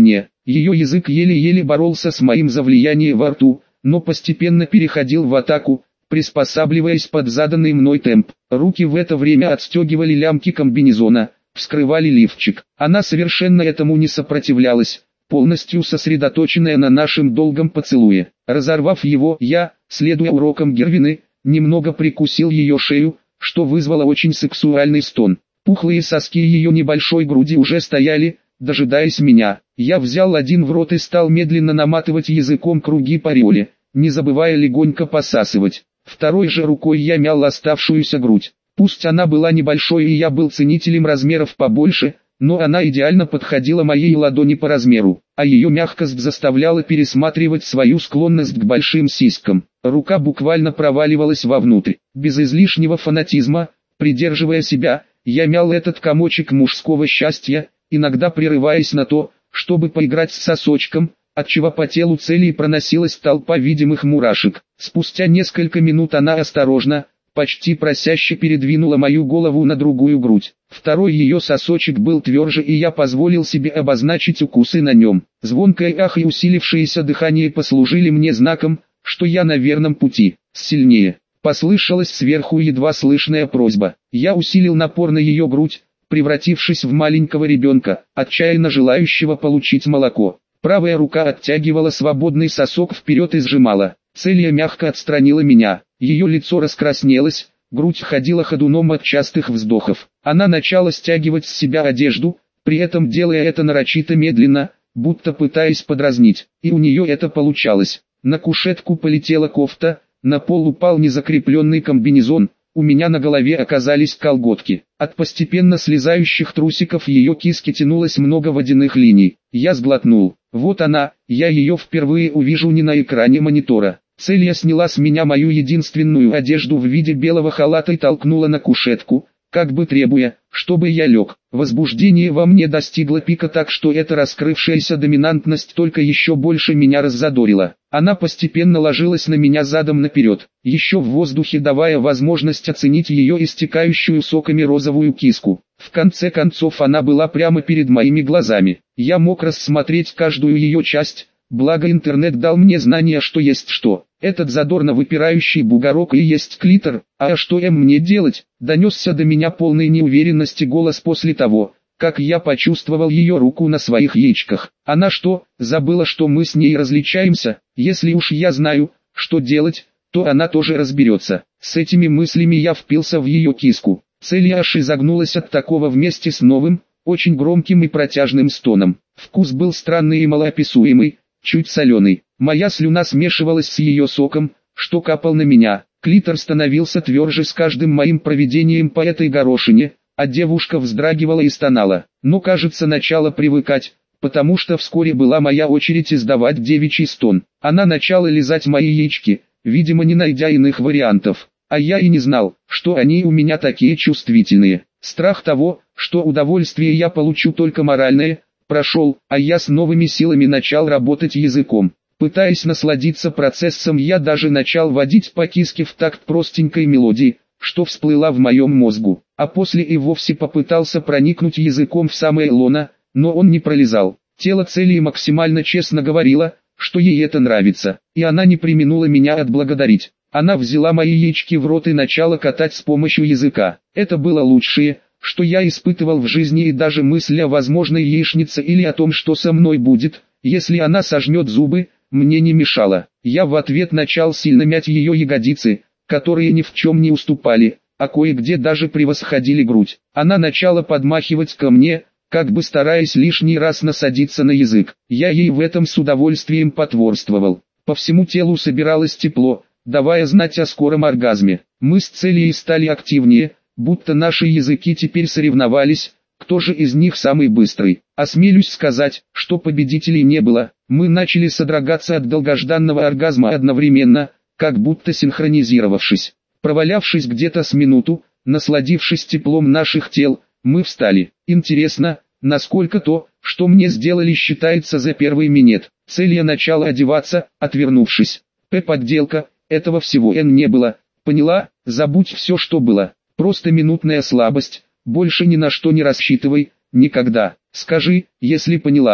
Ее язык еле-еле боролся с моим за влияние во рту, но постепенно переходил в атаку, приспосабливаясь под заданный мной темп. Руки в это время отстегивали лямки комбинезона, вскрывали лифчик. Она совершенно этому не сопротивлялась, полностью сосредоточенная на нашем долгом поцелуе. Разорвав его, я, следуя урокам Гервины, немного прикусил ее шею, что вызвало очень сексуальный стон. Пухлые соски ее небольшой груди уже стояли, дожидаясь меня. Я взял один в рот и стал медленно наматывать языком круги по ореоле, не забывая легонько посасывать. Второй же рукой я мял оставшуюся грудь. Пусть она была небольшой и я был ценителем размеров побольше, но она идеально подходила моей ладони по размеру, а ее мягкость заставляла пересматривать свою склонность к большим сиськам. Рука буквально проваливалась вовнутрь. Без излишнего фанатизма, придерживая себя, я мял этот комочек мужского счастья, иногда прерываясь на то, чтобы поиграть с сосочком, отчего по телу Целии проносилась толпа видимых мурашек. Спустя несколько минут она осторожно, почти просяще передвинула мою голову на другую грудь. Второй ее сосочек был тверже, и я позволил себе обозначить укусы на нем. Звонкое ах и усилившееся дыхание послужили мне знаком, что я на верном пути. Сильнее. Послышалась сверху едва слышная просьба. Я усилил напор на ее грудь, превратившись в маленького ребенка, отчаянно желающего получить молоко. Правая рука оттягивала свободный сосок вперед и сжимала. Целия мягко отстранила меня. Ее лицо раскраснелось, грудь ходила ходуном от частых вздохов. Она начала стягивать с себя одежду, при этом делая это нарочито медленно, будто пытаясь подразнить. И у нее это получалось. На кушетку полетела кофта, на пол упал незакрепленный комбинезон, у меня на голове оказались колготки. От постепенно слезающих трусиков ее киски тянулось много водяных линий. Я сглотнул. Вот она, я ее впервые увижу не на экране монитора. Целия сняла с меня мою единственную одежду в виде белого халата и толкнула на кушетку, как бы требуя, чтобы я лег. Возбуждение во мне достигло пика, так что эта раскрывшаяся доминантность только еще больше меня раззадорила. Она постепенно ложилась на меня задом наперед, еще в воздухе давая возможность оценить ее истекающую соками розовую киску. В конце концов она была прямо перед моими глазами. Я мог рассмотреть каждую ее часть, благо интернет дал мне знание, что есть что. Этот задорно выпирающий бугорок и есть клитор. А что им мне делать? Донесся до меня полной неуверенности голос после того, как я почувствовал ее руку на своих яичках. Она что, забыла, что мы с ней различаемся? Если уж я знаю, что делать, то она тоже разберется. С этими мыслями я впился в ее киску. Целия аж изогнулась от такого вместе с новым, очень громким и протяжным стоном. Вкус был странный и малоописуемый, чуть соленый. Моя слюна смешивалась с ее соком, что капал на меня. Клитор становился тверже с каждым моим проведением по этой горошине, а девушка вздрагивала и стонала. Но, кажется, начала привыкать, потому что вскоре была моя очередь издавать девичий стон. Она начала лизать мои яички, видимо не найдя иных вариантов. А я и не знал, что они у меня такие чувствительные. Страх того, что удовольствие я получу только моральное, прошел, а я с новыми силами начал работать языком. Пытаясь насладиться процессом, я даже начал водить по киске в такт простенькой мелодии, что всплыла в моем мозгу, а после и вовсе попытался проникнуть языком в самое лоно, но он не пролезал. Тело Целии максимально честно говорило, что ей это нравится, и она не преминула меня отблагодарить. Она взяла мои яички в рот и начала катать с помощью языка. Это было лучшее, что я испытывал в жизни, и даже мысль о возможной яичнице или о том, что со мной будет, если она сожмет зубы, мне не мешало. Я в ответ начал сильно мять ее ягодицы, которые ни в чем не уступали, а кое-где даже превосходили грудь. Она начала подмахивать ко мне, как бы стараясь лишний раз насадиться на язык. Я ей в этом с удовольствием потворствовал. По всему телу собиралось тепло, давая знать о скором оргазме. Мы с Целией стали активнее, будто наши языки теперь соревновались, кто же из них самый быстрый. Осмелюсь сказать, что победителей не было. Мы начали содрогаться от долгожданного оргазма одновременно, как будто синхронизировавшись. Провалявшись где-то с минуту, насладившись теплом наших тел, мы встали. Интересно, насколько то, что мне сделали, считается за первый минет. Целия начала одеваться, отвернувшись. П. Подделка, этого всего Н не было. Поняла, забудь все, что было. Просто минутная слабость, больше ни на что не рассчитывай, никогда. Скажи, если поняла.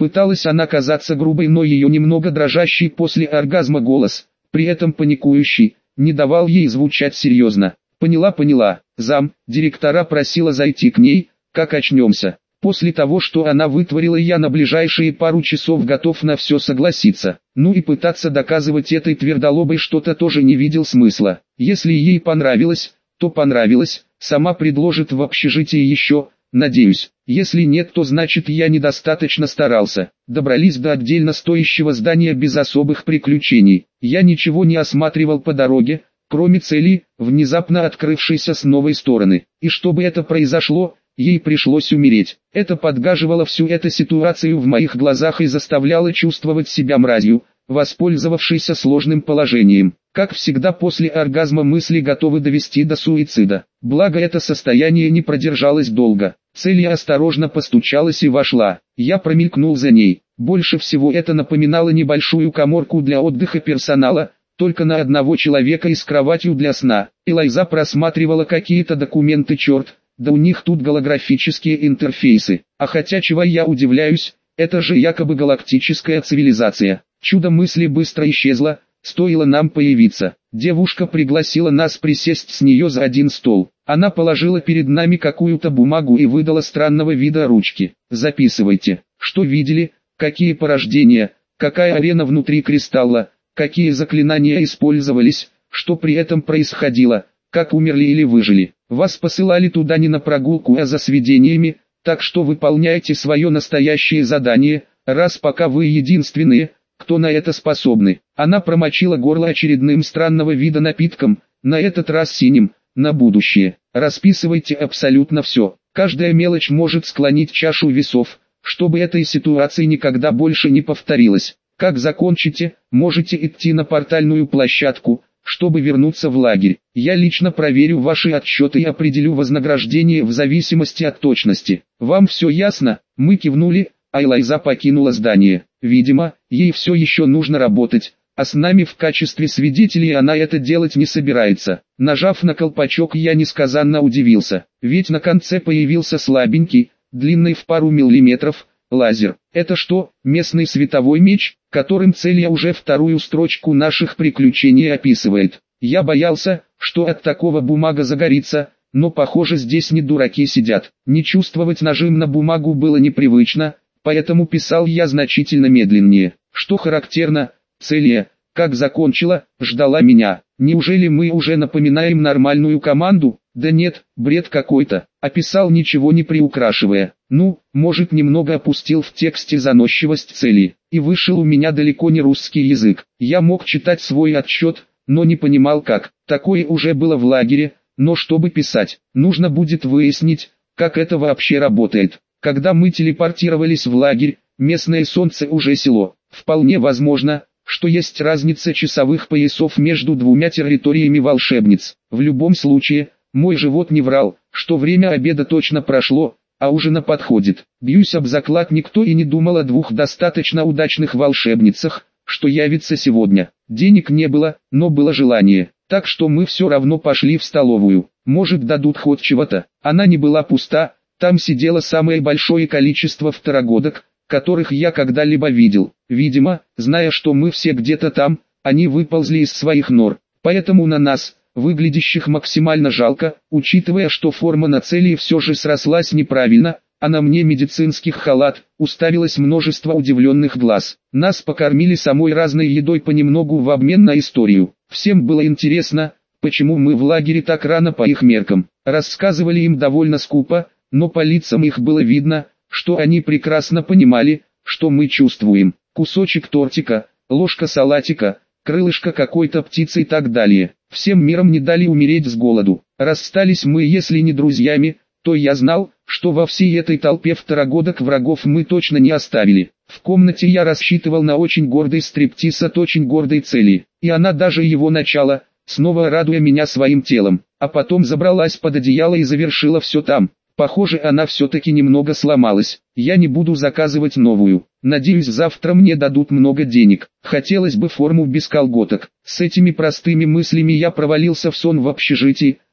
Пыталась она казаться грубой, но ее немного дрожащий после оргазма голос, при этом паникующий, не давал ей звучать серьезно. Поняла, поняла, зам, директора просила зайти к ней, как очнемся. После того, что она вытворила, я на ближайшие пару часов готов на все согласиться. Ну и пытаться доказывать этой твердолобой что-то тоже не видел смысла. Если ей понравилось, то понравилось, сама предложит в общежитии еще, надеюсь. Если нет, то значит я недостаточно старался. Добрались до отдельно стоящего здания без особых приключений. Я ничего не осматривал по дороге, кроме цели, внезапно открывшейся с новой стороны. И чтобы это произошло, ей пришлось умереть. Это подгаживало всю эту ситуацию в моих глазах и заставляло чувствовать себя мразью, воспользовавшейся сложным положением. Как всегда, после оргазма мысли готовы довести до суицида. Благо это состояние не продержалось долго. Целия осторожно постучалась и вошла. Я промелькнул за ней. Больше всего это напоминало небольшую каморку для отдыха персонала, только на одного человека и с кроватью для сна. Элайза просматривала какие-то документы, черт, да у них тут голографические интерфейсы. А хотя чего я удивляюсь, это же якобы галактическая цивилизация. Чудо мысли быстро исчезло, стоило нам появиться. Девушка пригласила нас присесть с нее за один стол. Она положила перед нами какую-то бумагу и выдала странного вида ручки. Записывайте, что видели, какие порождения, какая арена внутри кристалла, какие заклинания использовались, что при этом происходило, как умерли или выжили. Вас посылали туда не на прогулку, а за сведениями, так что выполняйте свое настоящее задание, раз пока вы единственные, кто на это способны. Она промочила горло очередным странного вида напитком, на этот раз синим, на будущее. Расписывайте абсолютно все. Каждая мелочь может склонить чашу весов, чтобы этой ситуации никогда больше не повторилось. Как закончите, можете идти на портальную площадку, чтобы вернуться в лагерь. Я лично проверю ваши отчеты и определю вознаграждение в зависимости от точности. Вам все ясно? Мы кивнули, а Элайза покинула здание. Видимо, ей все еще нужно работать, а с нами в качестве свидетелей она это делать не собирается. Нажав на колпачок, я несказанно удивился, ведь на конце появился слабенький, длинный в пару миллиметров, лазер. Это что, местный световой меч, которым Целия уже вторую строчку наших приключений описывает? Я боялся, что от такого бумага загорится, но похоже здесь не дураки сидят. Не чувствовать нажим на бумагу было непривычно, поэтому писал я значительно медленнее. Что характерно, Целия, как закончила, ждала меня. Неужели мы уже напоминаем нормальную команду? Да нет, бред какой-то. Описал, ничего не приукрашивая. Ну, может, немного опустил в тексте заносчивость Цели. И вышел у меня далеко не русский язык. Я мог читать свой отчет, но не понимал как. Такое уже было в лагере, но чтобы писать, нужно будет выяснить, как это вообще работает. Когда мы телепортировались в лагерь, местное солнце уже село. Вполне возможно, что есть разница часовых поясов между двумя территориями волшебниц. В любом случае, мой живот не врал, что время обеда точно прошло, а ужина подходит. Бьюсь об заклад, никто и не думал о двух достаточно удачных волшебницах, что явится сегодня. Денег не было, но было желание, так что мы все равно пошли в столовую. Может, дадут хоть чего-то. Она не была пуста, там сидело самое большое количество второгодок, которых я когда-либо видел. Видимо, зная, что мы все где-то там, они выползли из своих нор. Поэтому на нас, выглядящих максимально жалко, учитывая, что форма на Целии все же срослась неправильно, а на мне медицинский халат, уставилось множество удивленных глаз. Нас покормили самой разной едой понемногу в обмен на историю. Всем было интересно, почему мы в лагере так рано по их меркам. Рассказывали им довольно скупо, но по лицам их было видно, что они прекрасно понимали, что мы чувствуем. Кусочек тортика, ложка салатика, крылышко какой-то птицы и так далее. Всем миром не дали умереть с голоду. Расстались мы, если не друзьями, то я знал, что во всей этой толпе второгодок врагов мы точно не оставили. В комнате я рассчитывал на очень гордый стриптиз от очень гордой Цели, и она даже его начала, снова радуя меня своим телом, а потом забралась под одеяло и завершила все там. Похоже, она все-таки немного сломалась. Я не буду заказывать новую. Надеюсь, завтра мне дадут много денег. Хотелось бы форму без колготок. С этими простыми мыслями я провалился в сон в общежитии,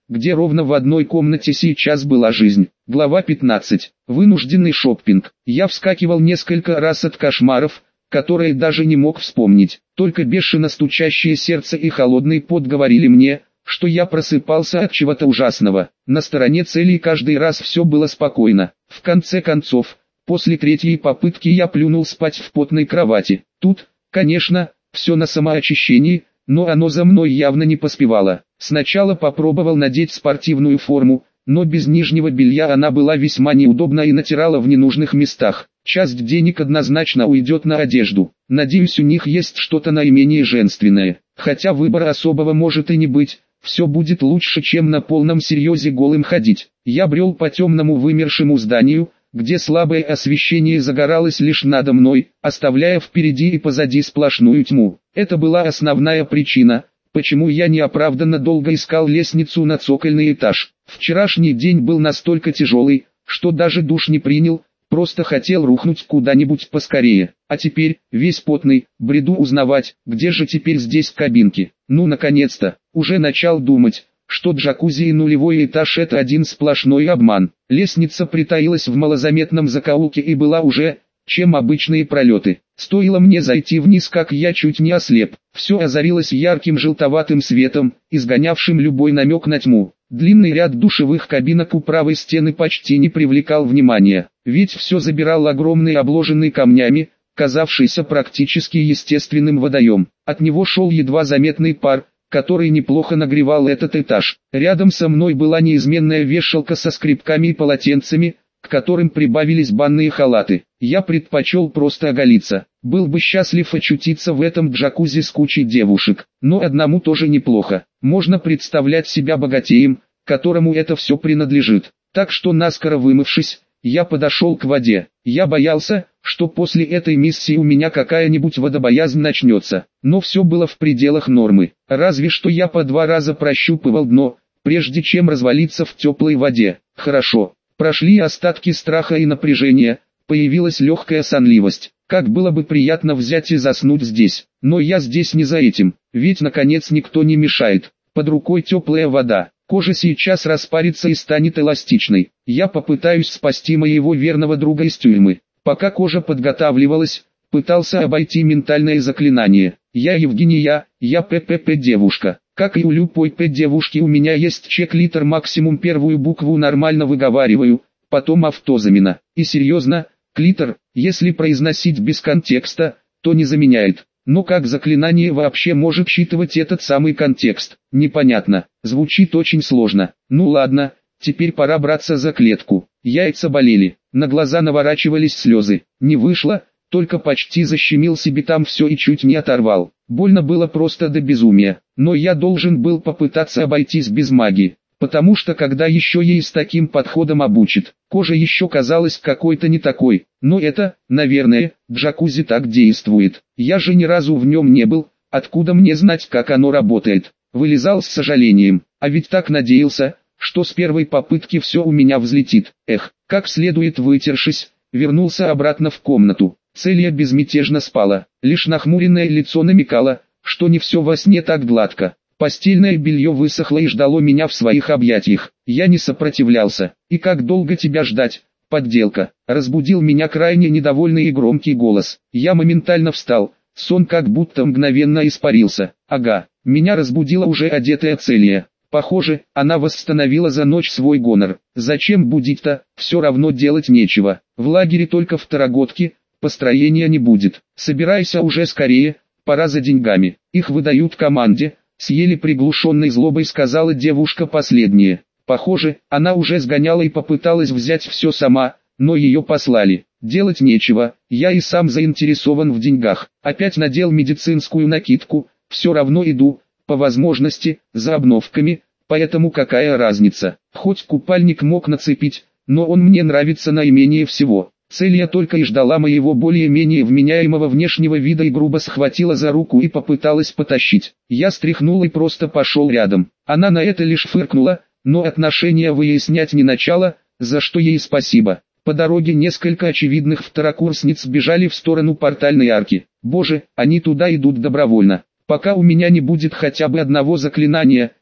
где ровно в одной комнате сейчас была жизнь. Глава пятнадцать. Вынужденный шоппинг. Я вскакивал несколько раз от кошмаров, которые даже не мог вспомнить. Только бешено стучащее сердце и холодный пот говорили мне, что я просыпался от чего-то ужасного. На стороне цели каждый раз все было спокойно. В конце концов, после третьей попытки я плюнул спать в потной кровати. Тут, конечно, все на самоочищении, но оно за мной явно не поспевало. Сначала попробовал надеть спортивную форму, но без нижнего белья она была весьма неудобна и натирала в ненужных местах. Часть денег однозначно уйдет на одежду. Надеюсь, у них есть что-то наименее женственное. Хотя выбора особого может и не быть. Все будет лучше, чем на полном серьезе голым ходить. Я брел по темному вымершему зданию, где слабое освещение загоралось лишь надо мной, оставляя впереди и позади сплошную тьму. Это была основная причина, почему я неоправданно долго искал лестницу на цокольный этаж. Вчерашний день был настолько тяжелый, что даже душ не принял, просто хотел рухнуть куда-нибудь поскорее. А теперь, весь потный, бреду узнавать, где же теперь здесь кабинки. Ну наконец-то, уже начал думать, что джакузи и нулевой этаж это один сплошной обман. Лестница притаилась в малозаметном закоулке и была уже, чем обычные пролеты. Стоило мне зайти вниз, как я чуть не ослеп. Все озарилось ярким желтоватым светом, изгонявшим любой намек на тьму. Длинный ряд душевых кабинок у правой стены почти не привлекал внимания, ведь все забирал огромный обложенный камнями, казавшийся практически естественным водоем. От него шел едва заметный пар, который неплохо нагревал этот этаж. Рядом со мной была неизменная вешалка со скребками и полотенцами, к которым прибавились банные халаты. Я предпочел просто оголиться. Был бы счастлив очутиться в этом джакузи с кучей девушек, но одному тоже неплохо. Можно представлять себя богатеем, которому это все принадлежит. Так что наскоро вымывшись, я подошел к воде. Я боялся, что после этой миссии у меня какая-нибудь водобоязнь начнется. Но все было в пределах нормы. Разве что я по два раза прощупывал дно, прежде чем развалиться в теплой воде. Хорошо. Прошли остатки страха и напряжения, появилась легкая сонливость. Как было бы приятно взять и заснуть здесь. Но я здесь не за этим, ведь наконец никто не мешает. Под рукой теплая вода. Кожа сейчас распарится и станет эластичной. Я попытаюсь спасти моего верного друга из тюрьмы. Пока кожа подготавливалась, пытался обойти ментальное заклинание. Я Евгения, я ППП девушка. Как и у любой П-девушки у меня есть чек-литр, максимум первую букву нормально выговариваю, потом автозамена. И серьезно, клитор, если произносить без контекста, то не заменяет. Но как заклинание вообще может считывать этот самый контекст? Непонятно, звучит очень сложно. Ну ладно, теперь пора браться за клетку. Яйца болели, на глаза наворачивались слезы. Не вышло, только почти защемил себе там все и чуть не оторвал. Больно было просто до безумия, но я должен был попытаться обойтись без магии, потому что когда еще ей с таким подходом обучит, кожа еще казалась какой-то не такой. Но это, наверное, джакузи так действует. Я же ни разу в нем не был, откуда мне знать, как оно работает. Вылезал с сожалением, а ведь так надеялся, что с первой попытки все у меня взлетит. Эх, как следует вытершись, вернулся обратно в комнату. Целья безмятежно спала, лишь нахмуренное лицо намекало, что не все во сне так гладко. Постельное белье высохло и ждало меня в своих объятиях. Я не сопротивлялся. И как долго тебя ждать, подделка? Разбудил меня крайне недовольный и громкий голос. Я моментально встал, сон как будто мгновенно испарился. Ага, меня разбудила уже одетая Целья. Похоже, она восстановила за ночь свой гонор. Зачем будить-то, все равно делать нечего. В лагере только второгодки, построения не будет. Собирайся уже скорее, пора за деньгами. Их выдают команде, с еле приглушенной злобой сказала девушка последнее. Похоже, она уже сгоняла и попыталась взять все сама, но ее послали. Делать нечего, я и сам заинтересован в деньгах. Опять надел медицинскую накидку, все равно иду, по возможности, за обновками, поэтому какая разница. Хоть купальник мог нацепить, но он мне нравится наименее всего. Целья только и ждала моего более-менее вменяемого внешнего вида и грубо схватила за руку и попыталась потащить. Я стряхнул и просто пошел рядом. Она на это лишь фыркнула, но отношения выяснять не начала, за что ей спасибо. По дороге несколько очевидных второкурсниц бежали в сторону портальной арки. Боже, они туда идут добровольно. Пока у меня не будет хотя бы одного заклинания,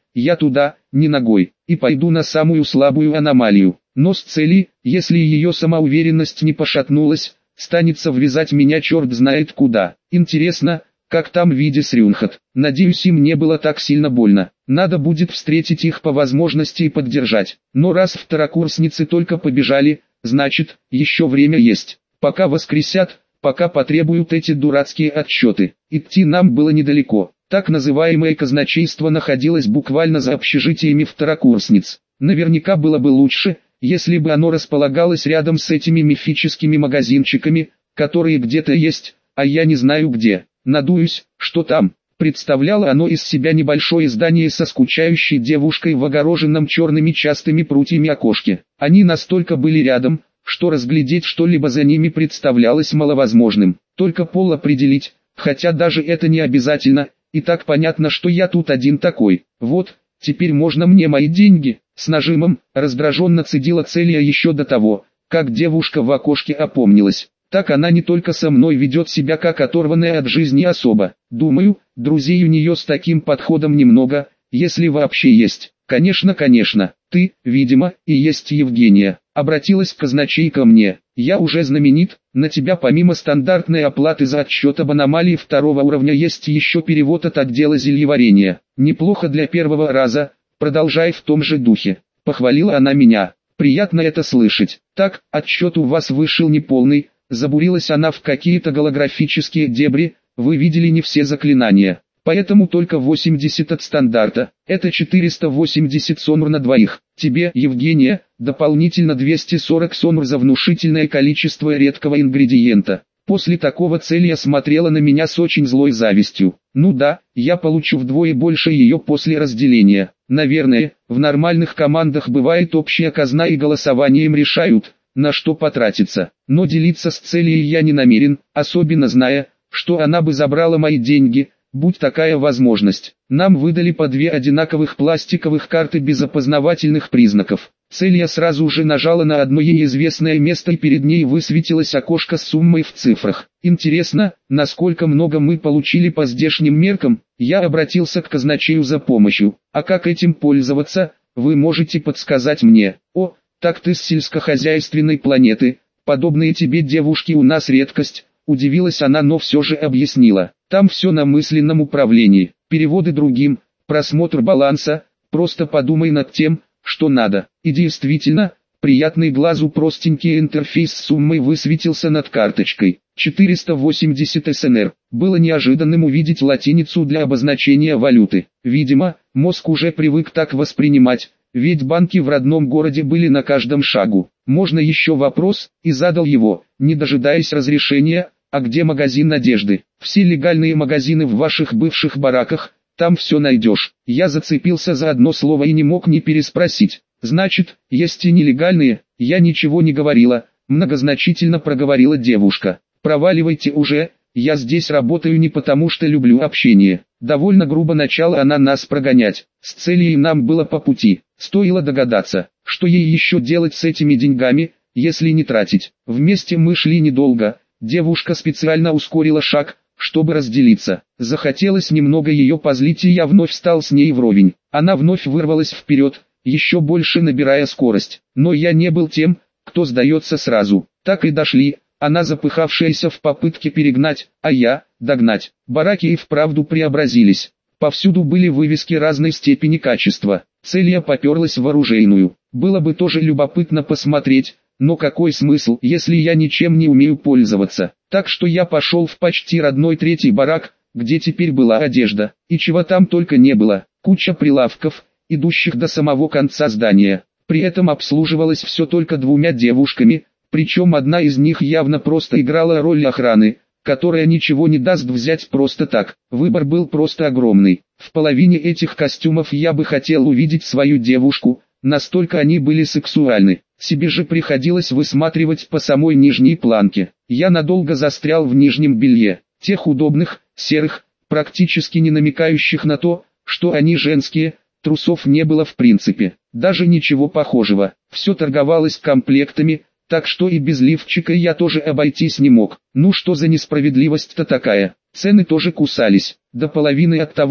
я туда, не ногой, и пойду на самую слабую аномалию. Но с цели, если ее самоуверенность не пошатнулась, станется ввязать меня черт знает куда. Интересно, как там Видис Рюнхат. Надеюсь, им не было так сильно больно. Надо будет встретить их по возможности и поддержать. Но раз второкурсницы только побежали, значит, еще время есть. Пока воскресят, пока потребуют эти дурацкие отчеты. Идти нам было недалеко. Так называемое казначейство находилось буквально за общежитиями второкурсниц. Наверняка было бы лучше, если бы оно располагалось рядом с этими мифическими магазинчиками, которые где-то есть, а я не знаю где. Надуюсь, что там. Представляло оно из себя небольшое здание со скучающей девушкой в огороженном черными частыми прутьями окошке. Они настолько были рядом, что разглядеть что-либо за ними представлялось маловозможным. Только пол определить, хотя даже это не обязательно, и так понятно, что я тут один такой. Вот, теперь можно мне мои деньги. С нажимом, раздраженно цедила Целия еще до того, как девушка в окошке опомнилась. Так она не только со мной ведет себя как оторванная от жизни особа. Думаю, друзей у нее с таким подходом немного, если вообще есть. Конечно, конечно, ты, видимо, и есть Евгения. Обратилась казначей ко мне. Я уже знаменит, на тебя помимо стандартной оплаты за отчет об аномалии второго уровня есть еще перевод от отдела зельеварения. Неплохо для первого раза, продолжай в том же духе. Похвалила она меня. Приятно это слышать. Так, отчет у вас вышел неполный. Забурилась она в какие-то голографические дебри, вы видели не все заклинания. Поэтому только восемьдесят от стандарта, это четыреста восемьдесят сонмр на двоих. Тебе, Евгения, дополнительно двести сорок сонмр за внушительное количество редкого ингредиента. После такого Целия смотрела на меня с очень злой завистью. Ну да, я получу вдвое больше ее после разделения. Наверное, в нормальных командах бывает общая казна и голосованием решают, на что потратиться. Но делиться с Целией я не намерен, особенно зная, что она бы забрала мои деньги, будь такая возможность. Нам выдали по две одинаковых пластиковых карты без опознавательных признаков. Целия сразу же нажала на одно ей известное место и перед ней высветилось окошко с суммой в цифрах. Интересно, насколько много мы получили по здешним меркам? Я обратился к казначею за помощью. А как этим пользоваться, вы можете подсказать мне? О, так ты с сельскохозяйственной планеты, подобные тебе девушки у нас редкость. Удивилась она, но все же объяснила. Там все на мысленном управлении, переводы другим, просмотр баланса, просто подумай над тем, что надо. И действительно, приятный глазу простенький интерфейс с суммой высветился над карточкой. четыреста восемьдесят эс эн эр. Было неожиданным увидеть латиницу для обозначения валюты. Видимо, мозг уже привык так воспринимать, ведь банки в родном городе были на каждом шагу. Можно еще вопрос, и задал его, не дожидаясь разрешения. А где магазин одежды? Все легальные магазины в ваших бывших бараках, там все найдешь. Я зацепился за одно слово и не мог не переспросить. Значит, есть и нелегальные? Я ничего не говорила, многозначительно проговорила девушка. Проваливайте уже, я здесь работаю не потому что люблю общение. Довольно грубо начала она нас прогонять. С Целией нам было по пути. Стоило догадаться, что ей еще делать с этими деньгами, если не тратить. Вместе мы шли недолго. Девушка специально ускорила шаг, чтобы разделиться. Захотелось немного ее позлить, и я вновь встал с ней вровень. Она вновь вырвалась вперед, еще больше набирая скорость. Но я не был тем, кто сдается сразу. Так и дошли, она запыхавшаяся в попытке перегнать, а я – догнать. Бараки и вправду преобразились. Повсюду были вывески разной степени качества. Целия поперлась в оружейную. Было бы тоже любопытно посмотреть. Но какой смысл, если я ничем не умею пользоваться? Так что я пошел в почти родной третий барак, где теперь была одежда, и чего там только не было. Куча прилавков, идущих до самого конца здания. При этом обслуживалось все только двумя девушками, причем одна из них явно просто играла роль охраны, которая ничего не даст взять просто так. Выбор был просто огромный. В половине этих костюмов я бы хотел увидеть свою девушку, настолько они были сексуальны. Себе же приходилось высматривать по самой нижней планке. Я надолго застрял в нижнем белье, тех удобных, серых, практически не намекающих на то, что они женские, трусов не было в принципе. Даже ничего похожего, все торговалось комплектами, так что и без лифчика я тоже обойтись не мог. Ну что за несправедливость-то такая, цены тоже кусались, до половины от того,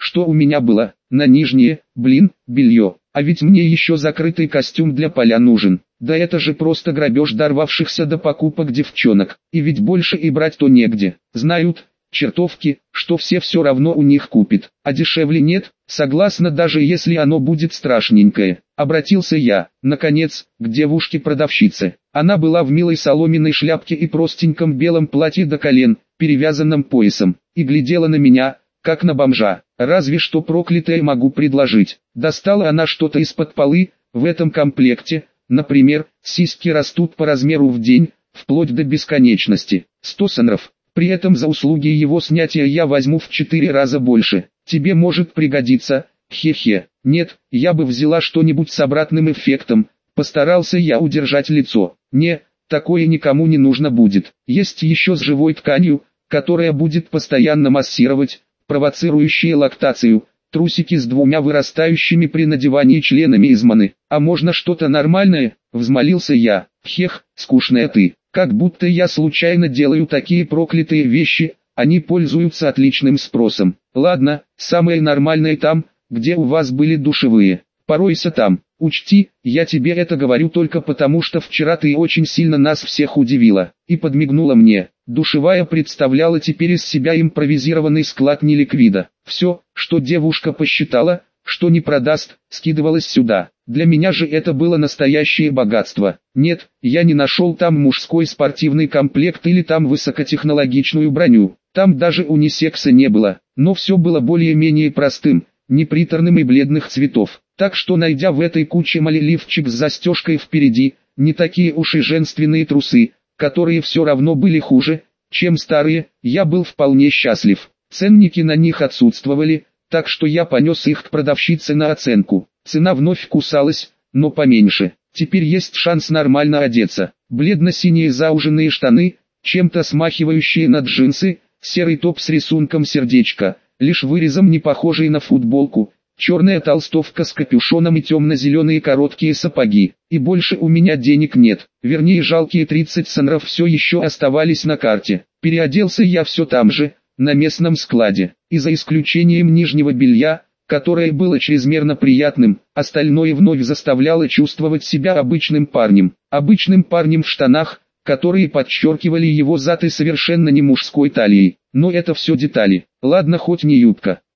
что у меня было, на нижнее, блин, белье. А ведь мне еще закрытый костюм для поля нужен. Да это же просто грабеж дорвавшихся до покупок девчонок. И ведь больше и брать-то негде. Знают, чертовки, что все все равно у них купит. А дешевле нет, согласна, даже если оно будет страшненькое. Обратился я, наконец, к девушке-продавщице. Она была в милой соломенной шляпке и простеньком белом платье до колен, перевязанном поясом, и глядела на меня, как на бомжа. Разве что проклятое могу предложить. Достала она что-то из-под полы, в этом комплекте, например, сиськи растут по размеру в день, вплоть до бесконечности. Сто сонров. При этом за услуги его снятия я возьму в четыре раза больше. Тебе может пригодиться, хе-хе. Нет, я бы взяла что-нибудь с обратным эффектом. Постарался я удержать лицо. Не, такое никому не нужно будет. Есть еще с живой тканью, которая будет постоянно массировать, провоцирующие лактацию, трусики с двумя вырастающими при надевании членами изманы. А можно что-то нормальное? Взмолился я. Хех, скучная ты. Как будто я случайно делаю такие проклятые вещи, они пользуются отличным спросом. Ладно, самое нормальное там, где у вас были душевые. Поройся там. Учти, я тебе это говорю только потому, что вчера ты очень сильно нас всех удивила. И подмигнула мне. Душевая представляла теперь из себя импровизированный склад неликвида. Все, что девушка посчитала, что не продаст, скидывалось сюда. Для меня же это было настоящее богатство. Нет, я не нашел там мужской спортивный комплект или там высокотехнологичную броню. Там даже унисекса не было. Но все было более-менее простым, неприторным и бледных цветов. Так что, найдя в этой куче малиливчик с застежкой впереди, не такие уж и женственные трусы, которые все равно были хуже, чем старые, я был вполне счастлив. Ценники на них отсутствовали, так что я понес их к продавщице на оценку. Цена вновь кусалась, но поменьше. Теперь есть шанс нормально одеться. Бледно-синие зауженные штаны, чем-то смахивающие на джинсы, серый топ с рисунком сердечка, лишь вырезом не похожий на футболку, черная толстовка с капюшоном и темно-зеленые короткие сапоги. И больше у меня денег нет, вернее жалкие тридцать сонров все еще оставались на карте. Переоделся я все там же, на местном складе, и за исключением нижнего белья, которое было чрезмерно приятным, остальное вновь заставляло чувствовать себя обычным парнем. Обычным парнем в штанах, которые подчеркивали его зад и совершенно не мужской талией. Но это все детали. Ладно, хоть не юбка.